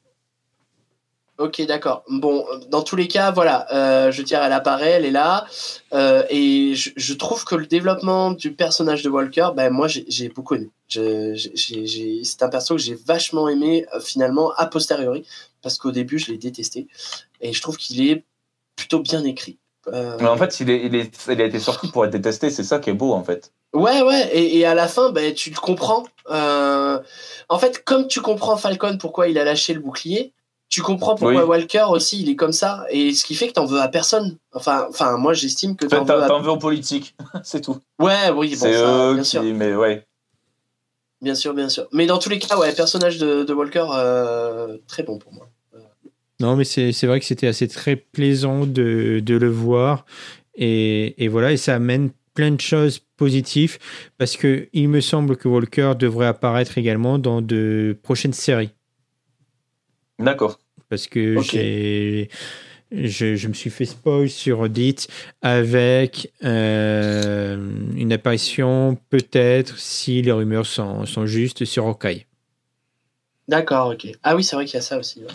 Ok, d'accord. Bon, dans tous les cas, voilà, euh, je veux dire, elle apparaît, elle est là, euh, et je, je trouve que le développement du personnage de Walker, ben moi, j'ai, j'ai beaucoup aimé. Je, j'ai, j'ai, c'est un perso que j'ai vachement aimé, euh, finalement, a posteriori, parce qu'au début, je l'ai détesté, et je trouve qu'il est plutôt bien écrit. Euh... Mais en fait, il, est, il, est, il a été sorti pour être détesté, c'est ça qui est beau, en fait. Ouais, ouais, et, et à la fin, ben, tu le comprends. Euh... En fait, comme tu comprends Falcon, pourquoi il a lâché le bouclier, tu comprends pourquoi oui. Walker aussi il est comme ça, et ce qui fait que t'en veux à personne. Enfin, enfin moi j'estime que t'en en fait, veux à... t'en veux aux politiques, c'est tout. Ouais, oui, bon, c'est ça, eux bien qui... sûr. Mais ouais. Bien sûr, bien sûr. Mais dans tous les cas, ouais, personnage de, de Walker, euh, très bon pour moi. Non, mais c'est, c'est vrai que c'était assez très plaisant de, de le voir, et, et voilà, et ça amène plein de choses positives, parce que il me semble que Walker devrait apparaître également dans de prochaines séries. D'accord. Parce que okay. j'ai, je, je me suis fait spoil sur Reddit avec euh, une apparition, peut-être, si les rumeurs sont, sont justes, sur Hawkeye. D'accord, ok. Ah oui, c'est vrai qu'il y a ça aussi. Ouais.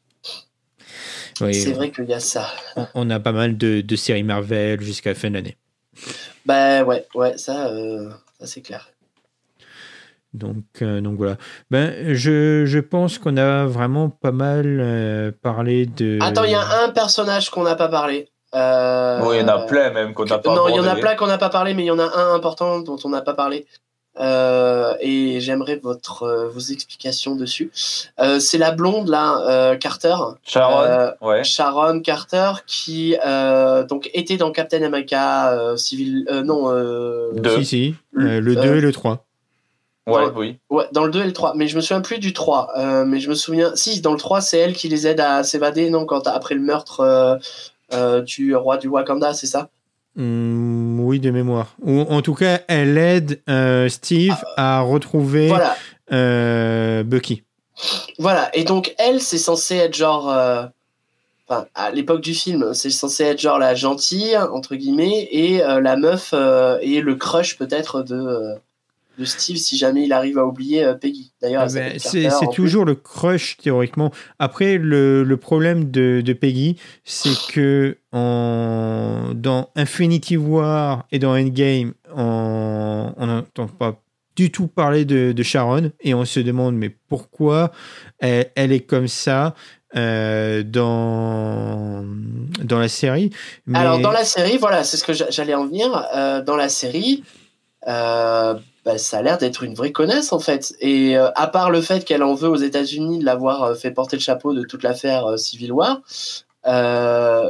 Oui, c'est vrai qu'il y a ça. On, on a pas mal de, de séries Marvel jusqu'à la fin de l'année. Bah ouais, ouais, ça, euh, ça c'est clair. Donc, euh, donc voilà. Ben, je, je pense qu'on a vraiment pas mal euh, parlé de... Attends, il y a un personnage qu'on n'a pas parlé. Euh... Oui, il y en a plein même qu'on n'a pas Non, abordé. il y en a plein qu'on n'a pas parlé, mais il y en a un important dont on n'a pas parlé. Euh, et j'aimerais votre, euh, vos explications dessus. Euh, c'est la blonde, là, euh, Carter. Sharon, euh, ouais. Sharon Carter, qui euh, donc, était dans Captain America euh, Civil... Euh, non, euh, deux. Si, si, euh, le deux et le trois. Ouais, dans, oui. Ouais, dans le deux et le trois. Mais je me souviens plus du trois. Euh, mais je me souviens... Si, dans le trois, c'est elle qui les aide à s'évader, non, quand, après le meurtre euh, euh, du roi du Wakanda, c'est ça? Mmh, oui, de mémoire. Ou en tout cas, elle aide euh, Steve ah, à retrouver voilà. euh, Bucky. Voilà, et donc elle, c'est censé être genre... Euh, enfin, à l'époque du film, c'est censé être genre la gentille, entre guillemets, et euh, la meuf euh, et le crush peut-être de... Euh, de Steve si jamais il arrive à oublier euh, Peggy. D'ailleurs, elle ben, Carter, c'est, c'est toujours plus. Le crush théoriquement. Après, le, le problème de, de Peggy, c'est que en, dans Infinity War et dans Endgame, on n'entend pas du tout parler de, de Sharon et on se demande mais pourquoi elle, elle est comme ça euh, dans, dans la série. Mais... Alors, dans la série, voilà, c'est ce que j'allais en venir. Euh, dans la série, euh, bah, ça a l'air d'être une vraie connasse en fait. Et euh, à part le fait qu'elle en veut aux États-Unis de l'avoir euh, fait porter le chapeau de toute l'affaire euh, Civil War, euh,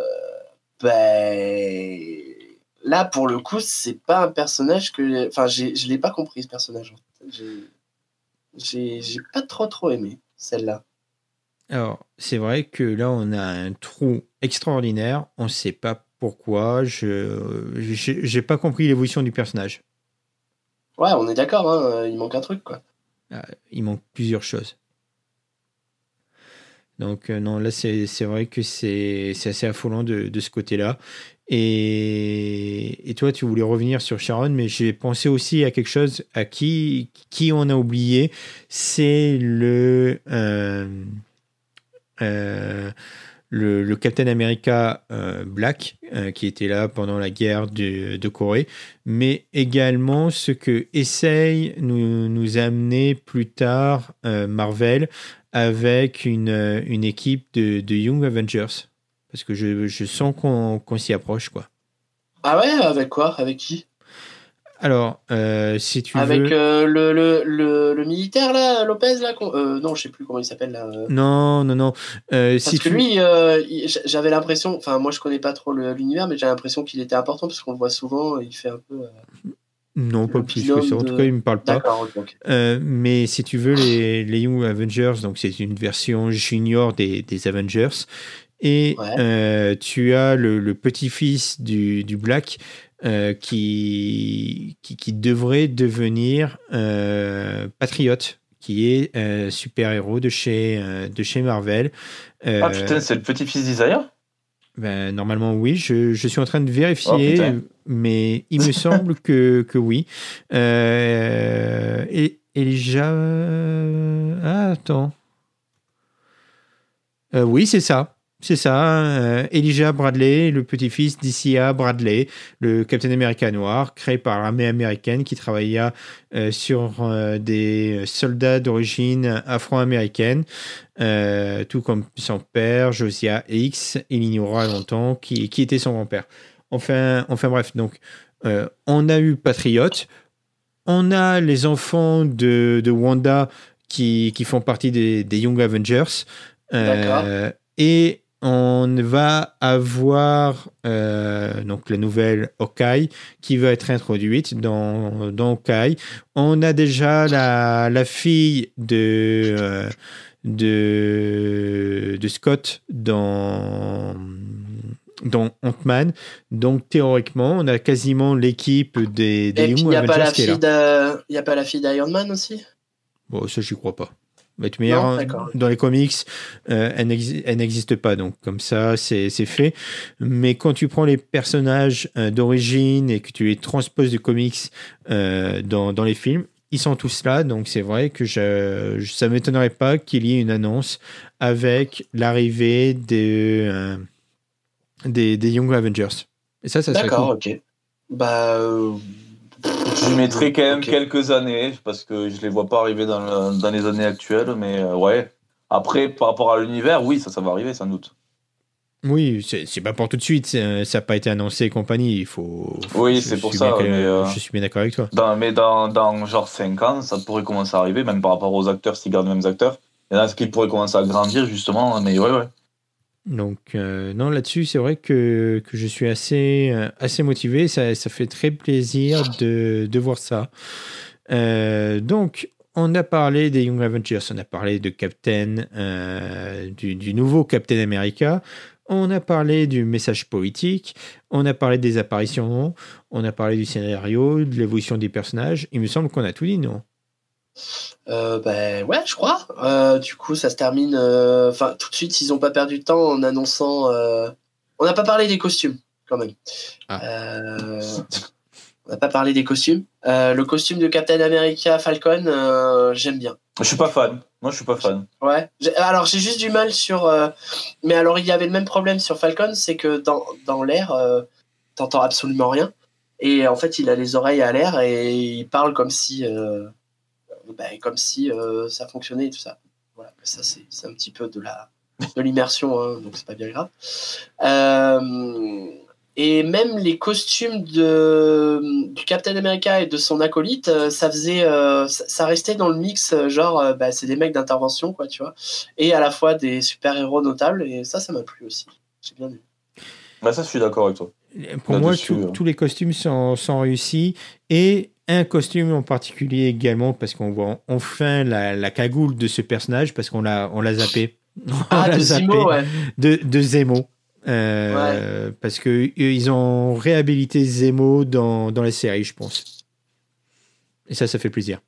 ben là pour le coup c'est pas un personnage que, enfin j'ai, je l'ai pas compris ce personnage. En fait. J'ai, j'ai, j'ai pas trop trop aimé celle-là. Alors c'est vrai que là on a un trou extraordinaire. On sait pas pourquoi. Je j'ai, j'ai pas compris l'évolution du personnage. Ouais, on est d'accord, hein, il manque un truc, quoi. Euh, il manque plusieurs choses. Donc, euh, non, là, c'est, c'est vrai que c'est, c'est assez affolant de, de ce côté-là. Et, et toi, tu voulais revenir sur Sharon, mais j'ai pensé aussi à quelque chose à qui, qui on a oublié. C'est le... Euh, euh, Le, le Captain America euh, Black, euh, qui était là pendant la guerre de, de Corée, mais également ce que essaye nous, nous amener plus tard euh, Marvel avec une, une équipe de, de Young Avengers. Parce que je, je sens qu'on, qu'on s'y approche, quoi. Ah ouais, avec quoi? Avec qui? Alors, euh, si tu Avec veux... euh, le, le, le, le militaire, là, Lopez, là qu'on- euh, non, je sais plus comment il s'appelle, là. euh. Non, non, non. Euh, Parce si que tu... lui, euh, il- j- j'avais l'impression, enfin, moi, je connais pas trop le- l'univers, mais j'ai l'impression qu'il était important, parce qu'on le voit souvent, il fait un peu euh, Non, pas le plus que ça. binôme En tout cas, il de... me parle pas. D'accord, ok, ok. Euh, mais si tu veux, les, les Young Avengers, donc c'est une version junior des, des Avengers. Et Ouais. euh, tu as le, le petit-fils du, du Black euh, qui, qui, qui devrait devenir euh, Patriote, qui est euh, super-héros de chez, euh, de chez Marvel. Euh, Ah putain, c'est le petit-fils d'Isaiah? ben, normalement, oui. Je, je suis en train de Oh, vérifier, putain. mais il me semble que, que oui. Euh, et Elijah... Ah, attends. Euh, oui, c'est ça. C'est ça. Euh, Elijah Bradley, le petit-fils d'Isia Bradley, le Captain America noir, créé par l'armée américaine qui travailla euh, sur euh, des soldats d'origine afro-américaine, euh, tout comme son père, Josiah X. Il ignora longtemps qui, qui était son grand-père. Enfin, enfin bref, donc euh, on a eu Patriote, on a les enfants de, de Wanda qui, qui font partie des, des Young Avengers. Euh, et on va avoir euh, donc la nouvelle Hawkeye qui va être introduite dans, dans Hawkeye. On a déjà la, la fille de, euh, de, de Scott dans, dans Ant-Man. Donc théoriquement, on a quasiment l'équipe des, des Et puis, Young il n'y a, pas Avengers la qui est là. fille de- y a pas la fille d'Iron Man aussi? Bon, ça, j'y crois pas. Mais de toute Non, manière, d'accord. dans les comics, euh, elle n'exi- elle n'existe pas. Donc, comme ça, c'est c'est fait. Mais quand tu prends les personnages euh, d'origine et que tu les transposes du comics euh, dans, dans les films, ils sont tous là. Donc, c'est vrai que je, je- ça ne m'étonnerait pas qu'il y ait une annonce avec l'arrivée des, euh, des, des Young Avengers. Et ça, ça serait D'accord, cool. ok. Bah... euh, Je mettrai quand même ok. quelques années, parce que je les vois pas arriver dans, le- dans les années actuelles, mais euh, ouais. Après, par rapport à l'univers, oui, ça, ça va arriver sans doute. Oui, c'est c'est pas pour tout de suite. c'est- Ça n'a pas été annoncé et compagnie. Il faut. faut- Oui, je c'est pour suis ça, bien que- mais, euh, Je suis bien d'accord avec toi. Dans, mais dans, dans genre cinq ans, ça pourrait commencer à arriver, même par rapport aux acteurs, s'ils gardent les mêmes acteurs. Il y en a qui pourraient commencer à grandir, justement, mais ouais, ouais. Donc, euh, non, là-dessus, c'est vrai que, que je suis assez, euh, assez motivé. Ça, ça fait très plaisir de, de voir ça. Euh, donc, on a parlé des Young Avengers, on a parlé de Captain, euh, du, du nouveau Captain America, on a parlé du message politique, on a parlé des apparitions, on a parlé du scénario, de l'évolution des personnages. Il me semble qu'on a tout dit, non? Euh, ben ouais, je crois. Euh, du coup, ça se termine. euh, Enfin, tout de suite, ils ont pas perdu de temps en annonçant. euh, On n'a pas parlé des costumes, quand même. Ah. Euh, On n'a pas parlé des costumes. Euh, le costume de Captain America Falcon, euh, j'aime bien. Je suis pas fan. Moi, je suis pas fan. Ouais. J'ai- Alors, j'ai juste du mal sur. euh, Mais alors, il y avait le même problème sur Falcon, c'est que dans, dans l'air, euh, t'entends absolument rien. Et en fait, il a les oreilles à l'air et il parle comme si. euh, Ben, comme si euh, ça fonctionnait et tout ça. Voilà, ça c'est, c'est un petit peu de la de l'immersion, hein, donc c'est pas bien grave. Euh, et même les costumes de du Captain America et de son acolyte, euh, ça faisait, euh, ça, ça restait dans le mix, euh, genre, euh, bah, c'est des mecs d'intervention, quoi, tu vois, et à la fois des super héros notables, et ça, ça m'a plu aussi. J'ai bien aimé. Bah, ça, je suis d'accord avec toi. Pour moi, Là-dessus, tout- euh. tous les costumes sont, sont réussis. Et un costume en particulier également, parce qu'on voit enfin la, la cagoule de ce personnage, parce qu'on l'a, on l'a zappé. On Ah, l'a de zappé. Zemo, ouais. De, de Zemo. Euh, Parce qu'ils ont réhabilité Zemo dans, dans la série, je pense. Et ça, ça fait plaisir.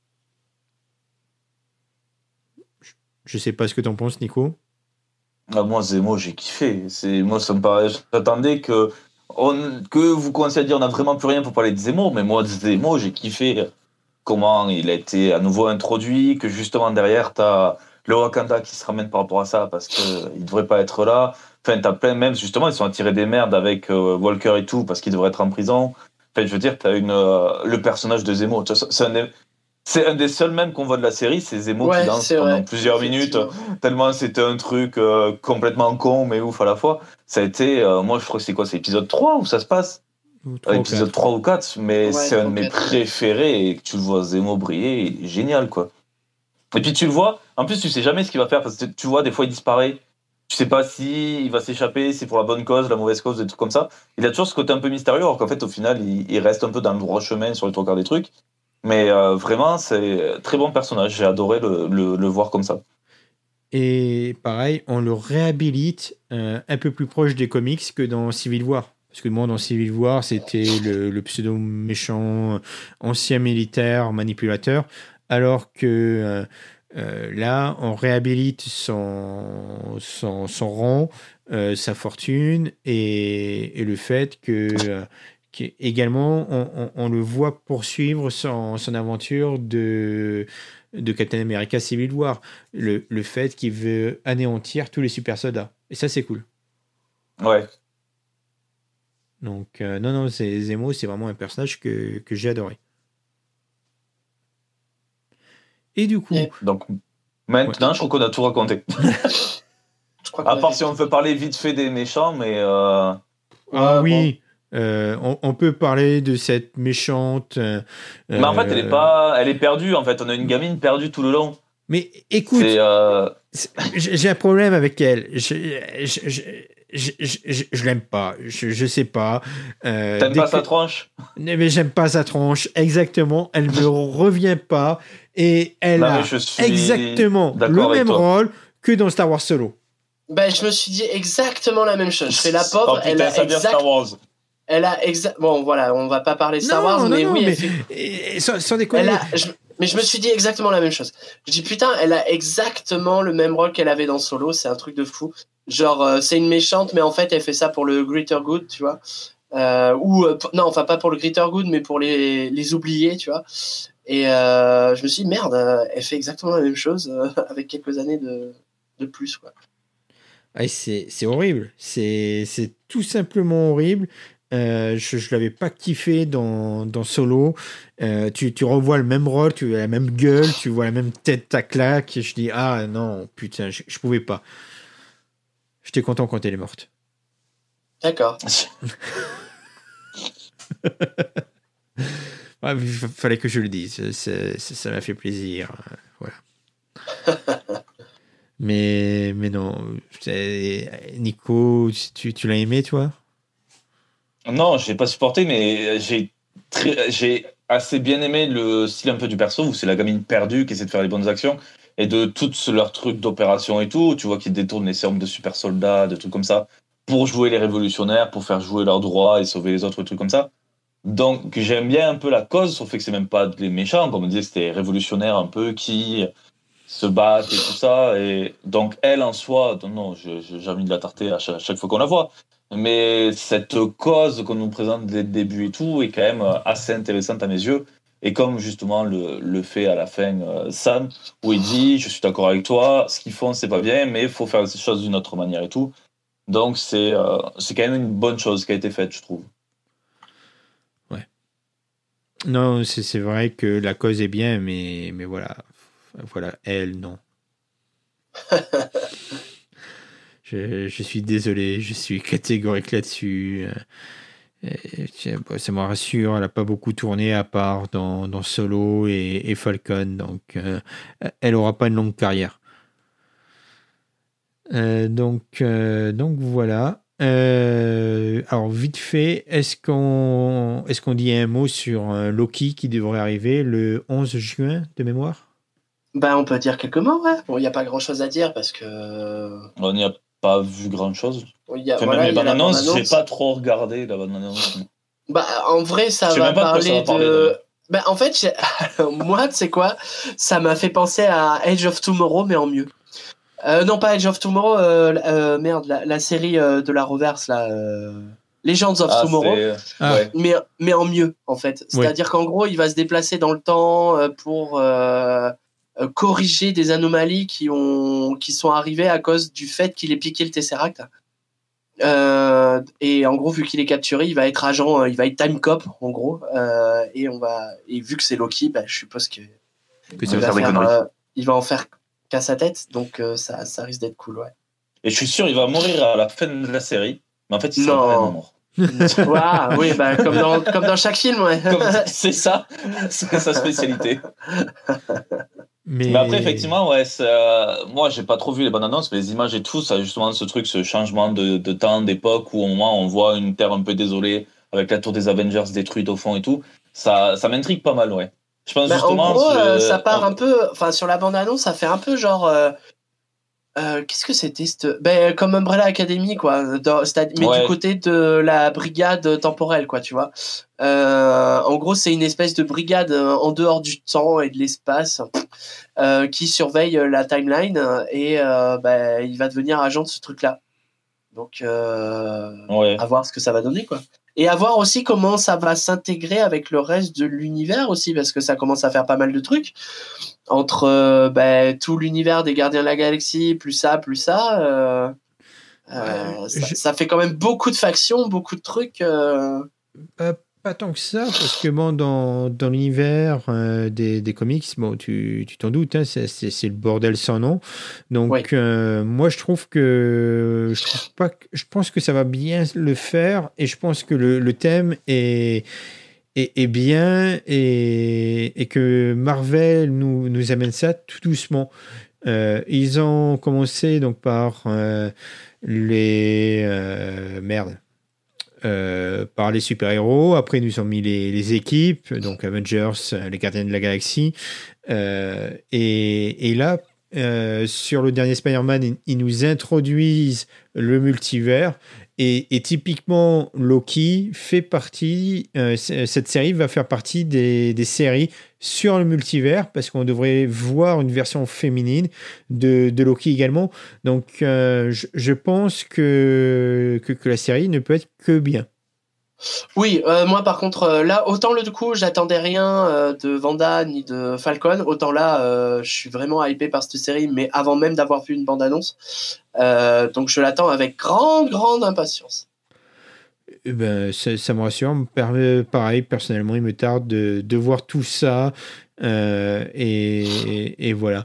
Je- Je sais pas ce que t'en penses, Nico. Ah, moi, Zemo, j'ai kiffé. C'est, moi, ça me paraît. J'attendais que, on, que vous commenciez à dire on n'a vraiment plus rien pour parler de Zemo, mais moi, Zemo, j'ai kiffé comment il a été à nouveau introduit, que justement derrière, t'as le Wakanda qui se ramène par rapport à ça parce qu'il devrait pas être là. Enfin, t'as plein, même justement, ils sont attirés des merdes avec euh, Walker et tout parce qu'il devrait être en prison. Enfin, je veux dire, t'as une, euh, le personnage de Zemo. Tu vois, C'est un, des- c'est un des seuls même qu'on voit de la série, c'est Zemo Ouais, qui danse c'est pendant vrai, plusieurs minutes. effectivement. Tellement c'était un truc euh, complètement con mais ouf à la fois. Ça a été, euh, moi je crois que c'est quoi, c'est épisode trois où ça se passe. trois ou épisode quatre. trois ou quatre, mais Ouais, c'est un de trois ou mes quatre. préférés et que tu le vois Zemo briller, il est génial quoi. Et puis tu le vois, en plus tu sais jamais ce qu'il va faire parce que tu vois des fois il disparaît, tu sais pas si il va s'échapper, si c'est pour la bonne cause, la mauvaise cause, des trucs comme ça. Il a toujours ce côté un peu mystérieux alors qu'en fait au final il, il reste un peu dans le droit chemin sur les trois quarts des trucs. Mais euh, vraiment c'est un très bon personnage, j'ai adoré le, le, le voir comme ça. Et pareil, on le réhabilite euh, un peu plus proche des comics que dans Civil War. Parce que moi, dans Civil War, c'était le, le pseudo méchant, euh, ancien militaire, manipulateur. Alors que euh, euh, là, on réhabilite son, son, son rang, euh, sa fortune et, et le fait que. Euh, qu'également, on, on, on le voit poursuivre son, son aventure de, de Captain America Civil War. Le, le fait qu'il veut anéantir tous les super soldats. Et ça, c'est cool. Ouais. Donc, euh, non, non, c'est, Zemo, c'est vraiment un personnage que, que j'ai adoré. Et du coup. Et- Donc maintenant Ouais. je crois qu'on a tout raconté. Je crois À qu'on part avait si on tout. veut parler vite fait des méchants, mais euh, Ah Ouais, oui, euh, on, on peut parler de cette méchante. euh, mais en fait elle est euh, pas, elle est perdue en fait. On a une gamine perdue tout le long. Mais écoute, C'est euh, c'est- j'ai j'ai un problème avec elle. Je, je, je, je, je, je- je l'aime pas. Je, je sais pas. Euh, t'aimes dès pas que- sa tronche. Mais j'aime pas sa tronche. Exactement. Elle me revient pas. Et elle Non mais a je suis exactement le d'accord avec même toi. rôle que dans Star Wars Solo. Ben, je me suis dit exactement la même chose. Je fais la pauvre, Oh elle putain, a ça vient exact, Star Wars. elle a exact. Bon, voilà, on va pas parler Star Wars, non, mais non, non, oui, mais effe- et- et sans, sans déconner. elle a. je- Mais je me suis dit exactement la même chose. Je dis putain, elle a exactement le même rôle qu'elle avait dans Solo. C'est un truc de fou. Genre, euh, c'est une méchante, mais en fait, elle fait ça pour le greater good, tu vois. Euh, ou euh, p- non, enfin pas pour le greater good, mais pour les les oubliés, tu vois. Et euh, je me suis dit merde, euh, elle fait exactement la même chose euh, avec quelques années de de plus, quoi. Ah, c'est, c'est horrible. C'est, c'est tout simplement horrible. Euh, je ne l'avais pas kiffé dans, dans Solo. Euh, tu, tu revois le même rôle, tu vois la même gueule, tu vois la même tête à claque. Et je dis, ah non, putain, je, je pouvais pas. J'étais content quand elle est morte. D'accord. Ah, il fa- fallait que je le dise. C'est- c'est- ça m'a fait plaisir. Euh, Voilà. mais, mais non. c'est- Nico, tu, tu l'as aimé, toi? Non, j'ai pas supporté, mais j'ai très, j'ai assez bien aimé le style un peu du perso où c'est la gamine perdue qui essaie de faire les bonnes actions et de tout leur truc d'opération et tout. Tu vois qu'ils détournent les sérums de super soldats, de trucs comme ça pour jouer les révolutionnaires, pour faire jouer leurs droits et sauver les autres, trucs comme ça. Donc j'aime bien un peu la cause, sauf que c'est même pas des méchants, comme on disait, c'était des révolutionnaires un peu qui se battent et tout ça. Et donc elle en soi, non, non, je- je- j'ai envie de la tarter à chaque, à chaque fois qu'on la voit. Mais cette cause qu'on nous présente dès le début et tout est quand même assez intéressante à mes yeux. Et comme justement le, le fait à la fin euh, Sam, où il dit je suis d'accord avec toi, ce qu'ils font c'est pas bien, mais il faut faire ces choses d'une autre manière et tout. Donc c'est euh, c'est quand même une bonne chose qui a été faite, je trouve. Non, c'est c'est vrai que la cause est bien, mais, mais voilà. Voilà, elle, non. je, je suis désolé, je suis catégorique là-dessus. Et, tiens, bah, ça me rassure, elle n'a pas beaucoup tourné à part dans, dans Solo et, et Falcon, donc euh, elle n'aura pas une longue carrière. Euh, donc, euh, donc voilà. Euh, alors vite fait, est-ce qu'on est-ce qu'on dit un mot sur euh, Loki qui devrait arriver le onze juin de mémoire? Ben, on peut dire quelques mots, ouais. Bon, il n'y a pas grand chose à dire parce que. On n'y a pas vu grand chose. Il y a, Enfin, voilà, même les il y a la bandes annonces, j'ai bande-annonce. pas trop regardé la bande annonce. Bah, en vrai, ça Je sais va même pas de quoi ça parler va parler, de. d'ailleurs. Bah, en fait, j'ai- moi, tu sais quoi, ça m'a fait penser à Age of Tomorrow, mais en mieux. Euh, non, pas Age of Tomorrow, euh, euh, merde, la, la série euh, de la reverse, là. Euh... Legends of Ah, Tomorrow. c'est. Ah. Ouais. Mais, mais en mieux, en fait. C'est-à-dire qu'en gros, il va se déplacer dans le temps euh, pour euh, euh, corriger des anomalies qui, ont, qui sont arrivées à cause du fait qu'il ait piqué le Tesseract. Euh, et en gros, vu qu'il est capturé, il va être agent, euh, il va être time cop, en gros. Euh, et, on va, et vu que c'est Loki, bah, je suppose que, Que il, ça va va faire des faire, conneries. euh, il va en faire qu'à sa tête. Donc euh, ça, ça risque d'être cool, ouais. Et je suis sûr, il va mourir à la fin de la série. Mais en fait, il sera Non. pas vraiment mort. Waouh, oui, bah, comme, dans, comme dans chaque film, ouais. Comme, c'est ça, c'est sa spécialité. Mais... mais après, effectivement, ouais, euh, moi, j'ai pas trop vu les bandes annonces, mais les images et tout, ça a justement ce truc, ce changement de, de temps, d'époque, où au moment on voit une Terre un peu désolée, avec la tour des Avengers détruite au fond et tout. Ça, ça m'intrigue pas mal, ouais. Je pense bah, justement. En gros, ce, euh, ça part on... un peu. Enfin, sur la bande-annonce, ça fait un peu genre. Euh, euh, qu'est-ce que c'était cette... ben, comme Umbrella Academy, quoi. Dans, mais ouais. Du côté de la brigade temporelle, quoi, tu vois. Euh, en gros, c'est une espèce de brigade en dehors du temps et de l'espace euh, qui surveille la timeline et euh, ben, il va devenir agent de ce truc-là. Donc, euh, ouais. à voir ce que ça va donner, quoi. Et à voir aussi comment ça va s'intégrer avec le reste de l'univers aussi, parce que ça commence à faire pas mal de trucs. Entre euh, bah, tout l'univers des Gardiens de la Galaxie, plus ça, plus ça, euh, euh, ouais, ça, je... ça fait quand même beaucoup de factions, beaucoup de trucs. Euh... Euh, pas tant que ça, parce que bon, dans, dans l'univers euh, des, des comics, bon, tu, tu t'en doutes, hein, c'est, c'est, c'est le bordel sans nom. Donc, oui. euh, moi, je trouve que je trouve pas que, je pense que ça va bien le faire, et je pense que le, le thème est, est, est bien, et, et que Marvel nous, nous amène ça tout doucement. Euh, ils ont commencé donc par euh, les euh, merde. Euh, par les super-héros. Après, ils nous ont mis les, les équipes, donc Avengers, les Gardiens de la Galaxie. Euh, et, et là, euh, sur le dernier Spider-Man, ils, ils nous introduisent le multivers. Et, et typiquement, Loki fait partie, euh, cette série va faire partie des, des séries sur le multivers, parce qu'on devrait voir une version féminine de, de Loki également. Donc, euh, je, je pense que, que, que la série ne peut être que bien. Oui, euh, moi par contre, euh, là, autant le coup, j'attendais rien euh, de Wanda ni de Falcon, autant là, euh, je suis vraiment hypé par cette série, mais avant même d'avoir vu une bande-annonce. Euh, donc je l'attends avec grande, grande impatience. Eh ben, ça, ça me rassure. Pareil, personnellement, il me tarde de, de voir tout ça. Euh, et, et, et voilà.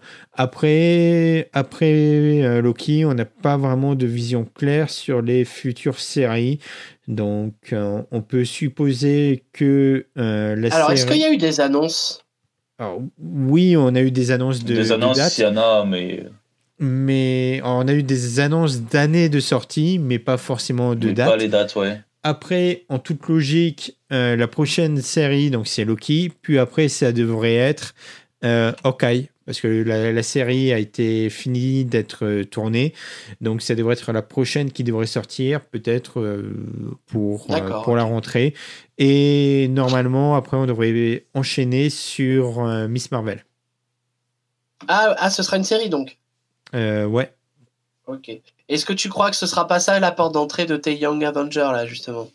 Après, après euh, Loki, on n'a pas vraiment de vision claire sur les futures séries. Donc, euh, on peut supposer que euh, la Alors, série... est-ce qu'il y a eu des annonces? Alors, oui, on a eu des annonces de Des annonces, de dates. Il y en a, mais... Mais on a eu des annonces d'années de sortie, mais pas forcément de mais dates. Pas les dates, ouais. Après, en toute logique, euh, la prochaine série, donc c'est Loki. Puis après, ça devrait être euh, Hawkeye, parce que la, la série a été finie d'être euh, tournée. Donc ça devrait être la prochaine qui devrait sortir, peut-être euh, pour, euh, pour la rentrée. Et normalement, après, on devrait enchaîner sur euh, Miss Marvel. Ah, ah, ce sera une série donc euh, Ouais. Ok. Est-ce que tu crois que ce sera pas ça la porte d'entrée de tes Young Avengers là justement?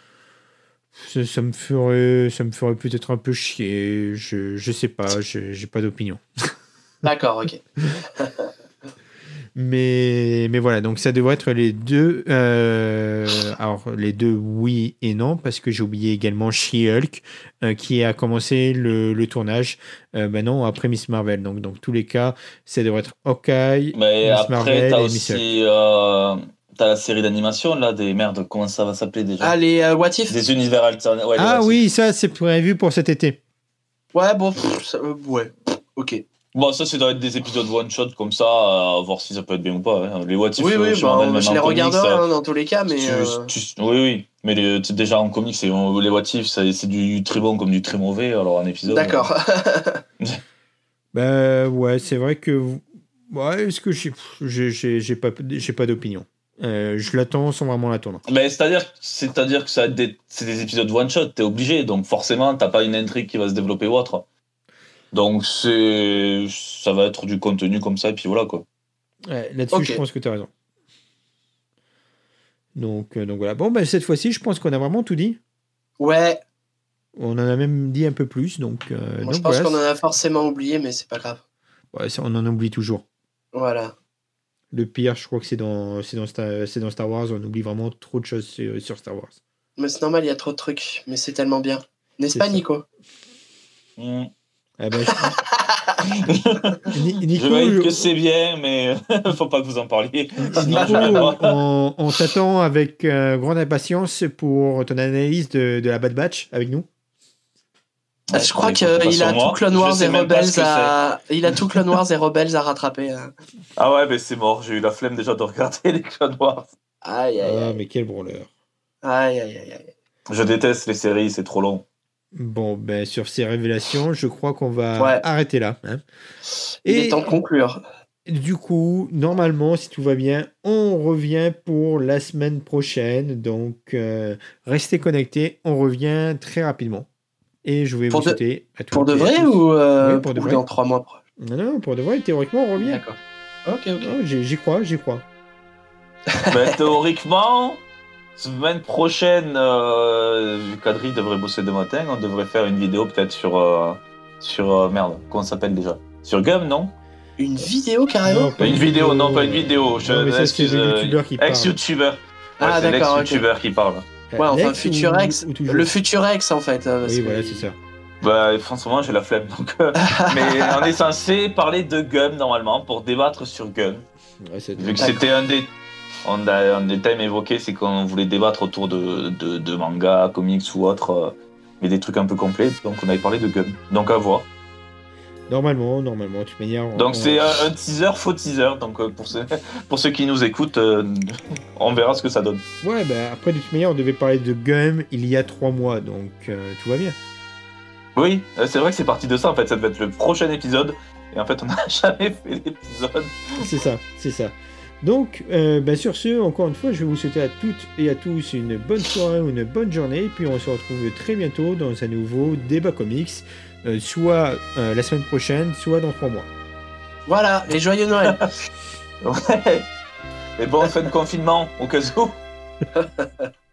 Ça, ça me ferait, ça me ferait peut-être un peu chier. Je, je sais pas. Je, j'ai pas d'opinion. D'accord, ok. mais, mais voilà. Donc ça devrait être les deux. Euh, alors les deux, oui et non, parce que j'ai oublié également She-Hulk euh, qui a commencé le, le tournage. Euh, ben non, après Miss Marvel. Donc dans tous les cas, ça devrait être Hawkeye, mais Miss après, Marvel t'as et aussi, Miss Hulk. Euh... T'as la série d'animation, là, des merdes, comment ça va s'appeler déjà? Ah, les euh, What If? Des univers alternatifs. Ouais, ah oui, ça, c'est prévu pour cet été. Ouais, bon, pff, ça, euh, ouais, ok. Bon, ça, c'est doit être des épisodes one-shot comme ça, à voir si ça peut être bien ou pas. Hein. Les What If, oui, oui, euh, je, bah, même je les regarderai hein, dans tous les cas, mais... Tu, euh... tu, oui, oui, mais les, déjà en comics, c'est, les What If, c'est, c'est du très bon comme du très mauvais, alors un épisode... D'accord. Euh... bah, ouais, c'est vrai que... Ouais, est-ce que j'ai, j'ai, j'ai, j'ai, pas, j'ai pas d'opinion. Euh, je l'attends sans vraiment l'attendre. Mais c'est-à-dire, c'est-à-dire que ça des, c'est des épisodes one-shot, t'es obligé, donc forcément, t'as pas une intrigue qui va se développer ou autre. Donc c'est, ça va être du contenu comme ça, et puis voilà, quoi. Ouais, là-dessus, okay. Je pense que t'as raison. Donc, euh, donc voilà. Bon, bah, cette fois-ci, je pense qu'on a vraiment tout dit. Ouais. On en a même dit un peu plus, donc... Euh, Moi, donc je pense voilà. qu'on en a forcément oublié, mais c'est pas grave. Ouais, ça, on en oublie toujours. Voilà. Le pire, je crois que c'est dans, c'est dans, Star, c'est dans Star Wars. On oublie vraiment trop de choses sur, sur Star Wars. Mais c'est normal, il y a trop de trucs. Mais c'est tellement bien. N'est-ce c'est pas, ça. Nico? Mmh. Ah bah, je... Ni- Nico, Je valide je- que c'est bien, mais faut pas que vous en parliez. Sinon, Nico, je viendrai. on, on t'attend avec euh, grande impatience pour ton analyse de, de la Bad Batch avec nous. Ah, je crois Ouais, écoute, qu'il pas a sur moi. tout Clone Je Wars sais et même pas Rebels ce que à... Il a tout Clone Wars et Rebels à rattraper. hein. Ah ouais, mais c'est mort. J'ai eu la flemme déjà de regarder les Clone Wars. Aïe, aïe, Ah, aïe. mais quel branleur. Aïe, aïe, aïe, aïe. Je déteste les séries, c'est trop long. Bon, ben, sur ces révélations, je crois qu'on va Ouais. arrêter là. hein. Il Et est temps de conclure. du coup, normalement, si tout va bien, on revient pour la semaine prochaine. Donc, euh, restez connectés. On revient très rapidement. Et je vais Pour vous de- souhaiter à toutes Pour de et à vrai tous- ou, euh, Oui, pour de ou vrai. dans trois mois? Non, non, pour de vrai, théoriquement, on revient. D'accord. Ok, ok. Oh, j'y j'y crois, j'y crois. Mais théoriquement, semaine prochaine, euh, vu qu'Adri devrait bosser de matin, on devrait faire une vidéo peut-être sur. euh, sur euh, merde, comment ça s'appelle déjà? Sur Gum, non? Une vidéo carrément Non, Pas une vidéo, non, pas une vidéo. Je, Non, mais ça, c'est excuse, des euh, youtubeurs qui parlent. Ex-youtubeur. Ouais, Ah, c'est d'accord, ok. l'ex-youtubeur qui parle. Ouais, enfin, Lex Futurex. ou- ou toujours Le Futurex, en fait. euh, parce Oui, que- voilà, c'est ça. Bah, franchement, j'ai la flemme. Donc, euh, mais on est censé parler de Gum normalement pour débattre sur Gum. Ouais, c'est- Vu que D'accord. c'était un des, on a, un des thèmes évoqués, c'est qu'on voulait débattre autour de, de, de mangas, comics ou autres, euh, mais des trucs un peu complets. Donc on avait parlé de Gum. Donc à voir. Normalement, normalement, de toute manière. on- Donc on- c'est un, un teaser, faux teaser. Donc euh, pour ceux, pour ceux qui nous écoutent, euh, on verra ce que ça donne. Ouais, bah après, de toute manière, on devait parler de Gum il y a trois mois, donc euh, tout va bien. Oui, euh, c'est vrai que c'est parti de ça. En fait, ça devait être le prochain épisode. Et en fait, on n'a jamais fait l'épisode. C'est ça, c'est ça. Donc, euh, bah, sur ce, encore une fois, je vais vous souhaiter à toutes et à tous une bonne soirée ou une bonne journée. Et puis, on se retrouve très bientôt dans un nouveau débat comics, euh, soit euh, la semaine prochaine, soit dans trois mois. Voilà, et joyeux Noël. Ouais. Et bon, fin de confinement, au cas où.